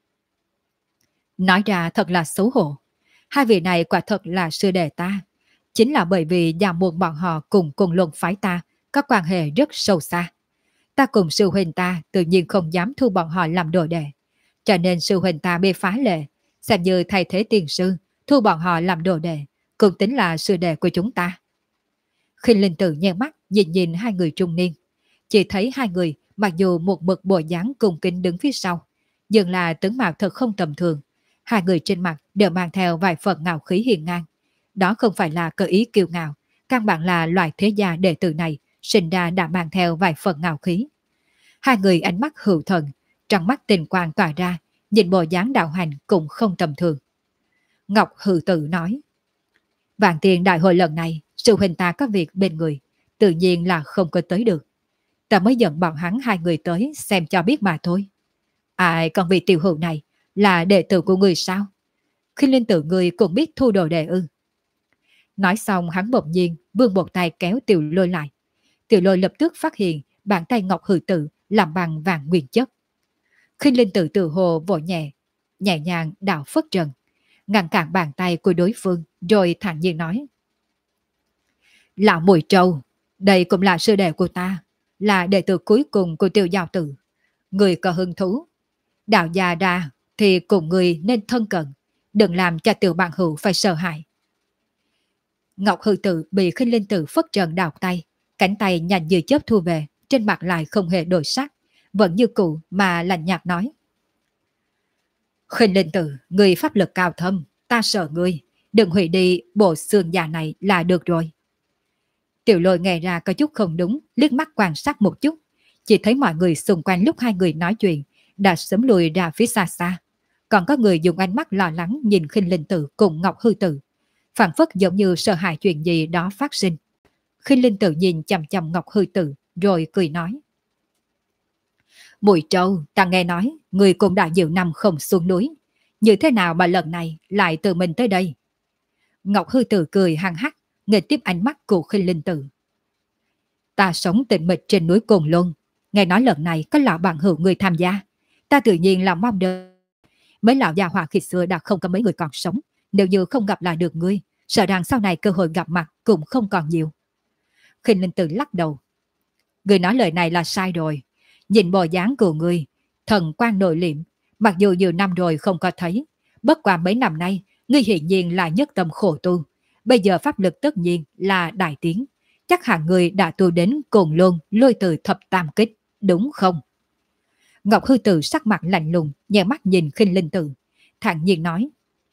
Nói ra thật là xấu hổ. Hai vị này quả thật là sư đệ ta. Chính là bởi vì nhà môn bọn họ cùng cùng luận phái ta có quan hệ rất sâu xa. Ta cùng sư huynh ta tự nhiên không dám thu bọn họ làm đồ đệ. Cho nên sư huynh ta bị phá lệ, xem như thay thế tiền sư, thu bọn họ làm đồ đệ, cũng tính là sư đệ của chúng ta. Khinh Linh Tử nhen mắt nhìn nhìn hai người trung niên. Chỉ thấy hai người mặc dù một mực bộ dáng cùng kính đứng phía sau, nhưng là tướng mạo thật không tầm thường. Hai người trên mặt đều mang theo vài phần ngạo khí hiền ngang. Đó không phải là cơ ý kiêu ngạo, căn bản là loại thế gia đệ tử này sinh ra đã mang theo vài phần ngạo khí. Hai người ánh mắt hữu thần, trong mắt tình quang tỏa ra, nhìn bộ dáng đạo hành cũng không tầm thường. Ngọc Hư Tử nói, vạn tiền đại hội lần này, sư huynh ta có việc bên người, tự nhiên là không có tới được. Ta mới dẫn bọn hắn hai người tới xem cho biết mà thôi. Ai còn vị tiểu hữu này là đệ tử của người sao? Khi Linh Tử người cũng biết thu đồ đệ ư? Nói xong hắn bỗng nhiên vươn một tay kéo Tiểu Lôi lại. Tiểu Lôi lập tức phát hiện bàn tay Ngọc Hư Tử làm bằng vàng nguyên chất. Khi Linh Tử tự hồ vỗ nhẹ, nhẹ nhàng đảo phất trần, ngăn cản bàn tay của đối phương rồi thản nhiên nói. Lão Mùi Trâu, đây cũng là sư đệ của ta, là đệ tử cuối cùng của Tiêu Giao Tử. Người có hứng thú, đạo già ra thì cùng người nên thân cận, đừng làm cho tiểu bạn hữu phải sợ hãi. Ngọc Hư Tử bị Khinh Linh Tử phất trần đào tay, cánh tay nhanh như chớp thu về, trên mặt lại không hề đổi sắc, vẫn như cũ mà lạnh nhạt nói. Khinh Linh Tử, người pháp lực cao thâm, ta sợ ngươi, đừng hủy đi bộ xương già này là được rồi. Tiểu Lôi nghe ra có chút không đúng, liếc mắt quan sát một chút, chỉ thấy mọi người xung quanh lúc hai người nói chuyện đã sớm lùi ra phía xa xa. Còn có người dùng ánh mắt lo lắng nhìn Khinh Linh Tử cùng Ngọc Hư Tử, phản phất giống như sợ hãi chuyện gì đó phát sinh. Khinh Linh Tử nhìn chằm chằm Ngọc Hư Tử rồi cười nói. Mùi Trâu, ta nghe nói người cũng đã nhiều năm không xuống núi, như thế nào mà lần này lại tự mình tới đây? Ngọc Hư Tử cười hăng hắc, nghênh tiếp ánh mắt của Khinh Linh Tử. Ta sống tịnh mịch trên núi Cồn Luân, nghe nói lần này có lão bạn hữu người tham gia, ta tự nhiên là mong đợi. Mấy lão già hỏa khi xưa đã không có mấy người còn sống, nếu như không gặp lại được ngươi, sợ rằng sau này cơ hội gặp mặt cũng không còn nhiều. Khinh Linh Tử lắc đầu. Ngươi nói lời này là sai rồi. Nhìn bộ dáng của ngươi, thần quan nội liệm, mặc dù nhiều năm rồi không có thấy, bất qua mấy năm nay, ngươi hiển nhiên là nhất tâm khổ tu. Bây giờ pháp lực tất nhiên là đại tiến. Chắc hẳn ngươi đã tu đến Cồn Luân lôi từ thập tam kích, đúng không? Ngọc Hư Tử sắc mặt lạnh lùng, nhẹ mắt nhìn Khinh Linh Tử, thản nhiên nói.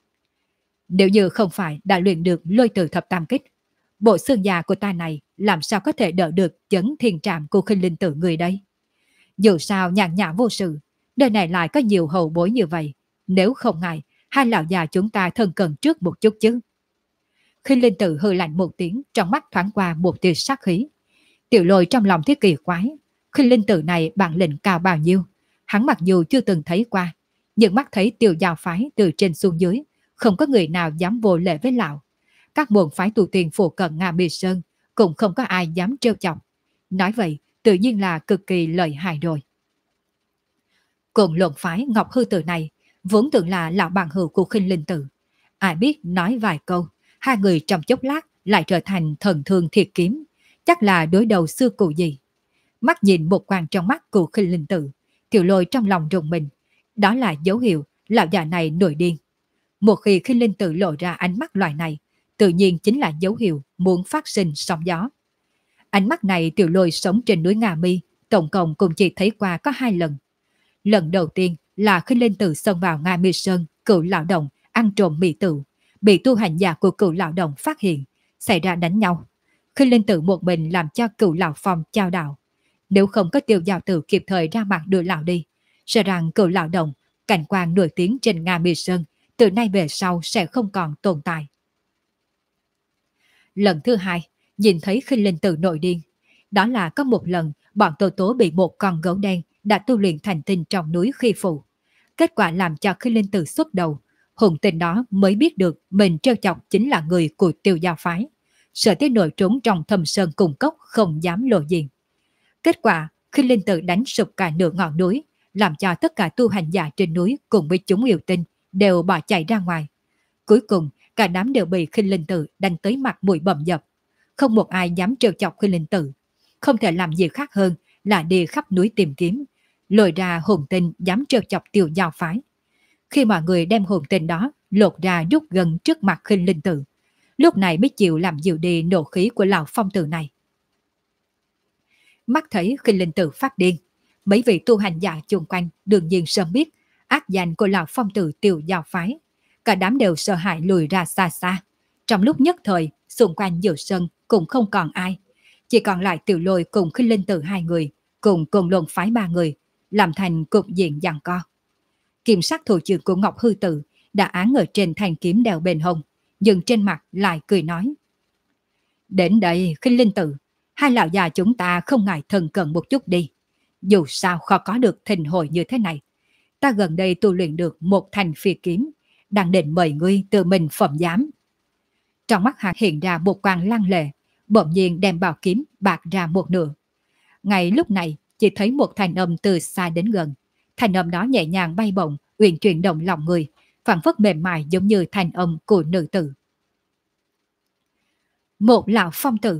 Nếu như không phải đã luyện được lôi từ thập tam kích, bộ xương già của ta này làm sao có thể đỡ được chấn thiên trạm của Khinh Linh Tử người đây? Dù sao nhàn nhã vô sự, đời này lại có nhiều hậu bối như vậy, nếu không ngại, hai lão già chúng ta thân cận trước một chút chứ. Khinh Linh Tử hừ lạnh một tiếng, trong mắt thoáng qua một tia sát khí. Tiểu Lôi trong lòng thiết kỳ quái, Khinh Linh Tử này bản lĩnh cao bao nhiêu, hắn mặc dù chưa từng thấy qua, nhưng mắt thấy Tiêu Giao phái từ trên xuống dưới, không có người nào dám vô lễ với lão. Các môn phái tu tiên phổ cận Nga Mi Sơn cũng không có ai dám trêu chọc. Nói vậy, tự nhiên là cực kỳ lợi hại rồi. Cùng luận phái Ngọc Hư Tử này vốn tưởng là lão bạn hữu của Khinh Linh Tử. Ai biết nói vài câu, hai người trong chốc lát lại trở thành thần thương thiệt kiếm, chắc là đối đầu xưa cụ gì. Mắt nhìn một quang trong mắt của Khinh Linh Tử, Tiểu Lôi trong lòng rùng mình, đó là dấu hiệu lão già này nổi điên. Một khi Khinh Linh Tử lộ ra ánh mắt loại này, tự nhiên chính là dấu hiệu muốn phát sinh sóng gió. Ánh mắt này Tiểu Lôi sống trên núi Nga Mi, tổng cộng cũng chỉ thấy qua có 2 lần. Lần đầu tiên là Khinh Linh Tử xông vào Nga Mi Sơn, Cửu Lão Đồng ăn trộm mì tựu, bị tu hành giả của Cửu Lão Đồng phát hiện, xảy ra đánh nhau. Khinh Linh Tử một mình làm cho Cửu Lão Phong chao đảo. Nếu không có Tiêu Giao Tử kịp thời ra mặt đưa lão đi, sợ rằng Cửu Lão Đồng, cảnh quan nổi tiếng trên Nga Mi Sơn, từ nay về sau sẽ không còn tồn tại. Lần thứ 2, nhìn thấy Khinh Linh Tử nổi điên. Đó là có một lần bọn Tô Tố bị một con gấu đen đã tu luyện thành tinh trong núi khi phụ. Kết quả làm cho Khinh Linh Tử xuất đầu. Hùng tinh đó mới biết được mình trêu chọc chính là người của Tiêu Giao phái. Sợ tới nổi trốn trong thâm sơn cùng cốc không dám lộ diện. Kết quả Khinh Linh Tử đánh sụp cả nửa ngọn núi, làm cho tất cả tu hành giả trên núi cùng với chúng yêu tinh đều bỏ chạy ra ngoài. Cuối cùng cả đám đều bị Khinh Linh Tử đánh tới mặt mũi bầm dập. Không một ai dám trêu chọc Khinh Linh Tử. Không thể làm gì khác hơn là đi khắp núi tìm kiếm, lôi ra hồn tinh dám trêu chọc Tiêu Giao phái. Khi mọi người đem hồn tinh đó lột ra rút gần trước mặt Khinh Linh Tử, lúc này mới chịu làm dịu đi nộ khí của lão phong tử này. Mắt thấy Khinh Linh Tử phát điên, mấy vị tu hành giả chung quanh đương nhiên sớm biết ác danh của lão phong tử Tiêu Giao phái. Cả đám đều sợ hãi lùi ra xa xa. Trong lúc nhất thời, xung quanh giữa sân cũng không còn ai. Chỉ còn lại Tiểu Lôi cùng Khinh Linh Tử 2 người, cùng Cồn Luân phái 3 người, làm thành cục diện giằng co. Kiểm sát thủ trưởng của Ngọc Hư Tử đã án ở trên thanh kiếm đeo bên hông, nhưng trên mặt lại cười nói. Đến đây, Khinh Linh Tử, hai lão già chúng ta không ngại thân cận một chút đi. Dù sao khó có được thịnh hội như thế này. Ta gần đây tu luyện được một thanh phi kiếm, đang định mời ngươi tự mình phẩm giám. Trong mắt hắn hiện ra một quang lăng lệ, bỗng nhiên đem bảo kiếm bạc ra một nửa. Ngay lúc này, chỉ thấy một thanh âm từ xa đến gần. Thanh âm đó nhẹ nhàng bay bổng, uyển chuyển động lòng người, phảng phất mềm mại giống như thanh âm của nữ tử. Một lão phong tử,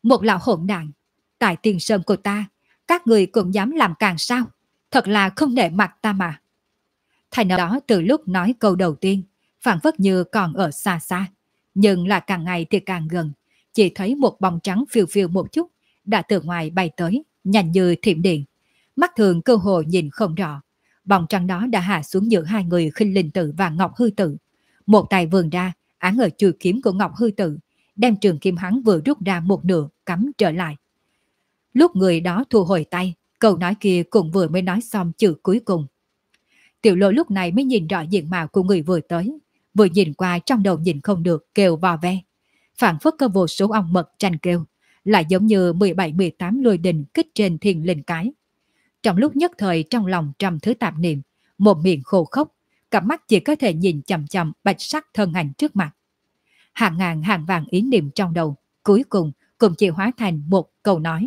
Một lão hỗn đàn, tại tiền sơn của ta, các người cũng dám làm càng sao? Thật là không nể mặt ta mà. Thành ở đó từ lúc nói câu đầu tiên, phảng phất như còn ở xa xa, nhưng là càng ngày thì càng gần, chỉ thấy một bóng trắng phiêu phiêu một chút, đã từ ngoài bay tới, nhanh như thiểm điện. Mắt thường cơ hồ nhìn không rõ, bóng trắng đó đã hạ xuống giữa hai người Khinh Linh Tử và Ngọc Hư Tử. Một tay vươn ra, áng ở chuôi kiếm của Ngọc Hư Tử, đem trường kiếm hắn vừa rút ra một nửa cắm trở lại. Lúc người đó thu hồi tay, câu nói kia cũng vừa mới nói xong chữ cuối cùng. Tiểu Lôi lúc này mới nhìn rõ diện mạo của người vừa tới, vừa nhìn qua trong đầu nhìn không được kêu vò ve. Phản phất có vô số ong mật tranh kêu, lại giống như 17-18 lôi đình kích trên thiên linh cái. Trong lúc nhất thời trong lòng trăm thứ tạp niệm, một miệng khô khốc, cặp mắt chỉ có thể nhìn chằm chằm bạch sắc thân ảnh trước mặt. Hàng ngàn hàng vàng ý niệm trong đầu, cuối cùng cũng chỉ hóa thành một câu nói.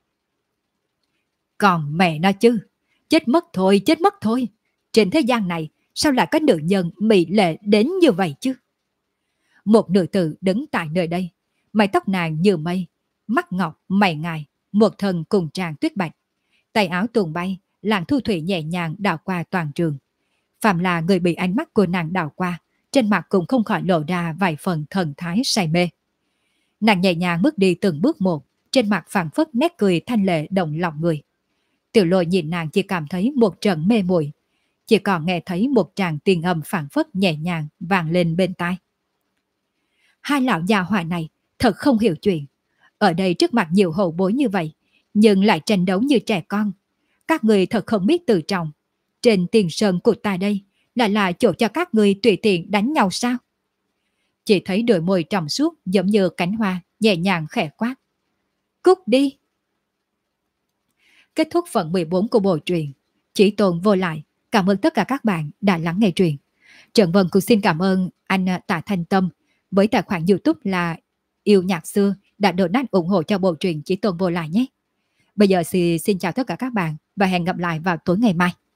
Còn mẹ nó chứ, chết mất thôi, chết mất thôi. Trên thế gian này, sao lại có nữ nhân mỹ lệ đến như vậy chứ? Một nữ tử đứng tại nơi đây, mái tóc nàng như mây, mắt ngọc, mày ngài, một thân cùng tràng tuyết bạch. Tay áo tuồng bay, làn thu thủy nhẹ nhàng đảo qua toàn trường. Phạm là người bị ánh mắt của nàng đảo qua, trên mặt cũng không khỏi lộ ra vài phần thần thái say mê. Nàng nhẹ nhàng bước đi từng bước một, trên mặt phảng phất nét cười thanh lệ động lòng người. Tiểu Lôi nhìn nàng chỉ cảm thấy một trận mê muội, chỉ còn nghe thấy một tràng tiền âm phảng phất nhẹ nhàng vang lên bên tai. Hai lão già hỏa này thật không hiểu chuyện. Ở đây trước mặt nhiều hậu bối như vậy, nhưng lại tranh đấu như trẻ con. Các người thật không biết tự trọng. Trên tiền sơn của ta đây lại là chỗ cho các người tùy tiện đánh nhau sao? Chỉ thấy đôi môi trong suốt giống như cánh hoa nhẹ nhàng khẽ quát. Cút đi! Kết thúc phần 14 của bộ truyện. Chỉ Tồn Vô Lại. Cảm ơn tất cả các bạn đã lắng nghe truyện. Trần Vân cũng xin cảm ơn anh Tạ Thanh Tâm với tài khoản YouTube là Yêu Nhạc Xưa đã donate ủng hộ cho bộ truyện Chỉ Tồn Vô Lại nhé. Bây giờ thì xin chào tất cả các bạn và hẹn gặp lại vào tối ngày mai.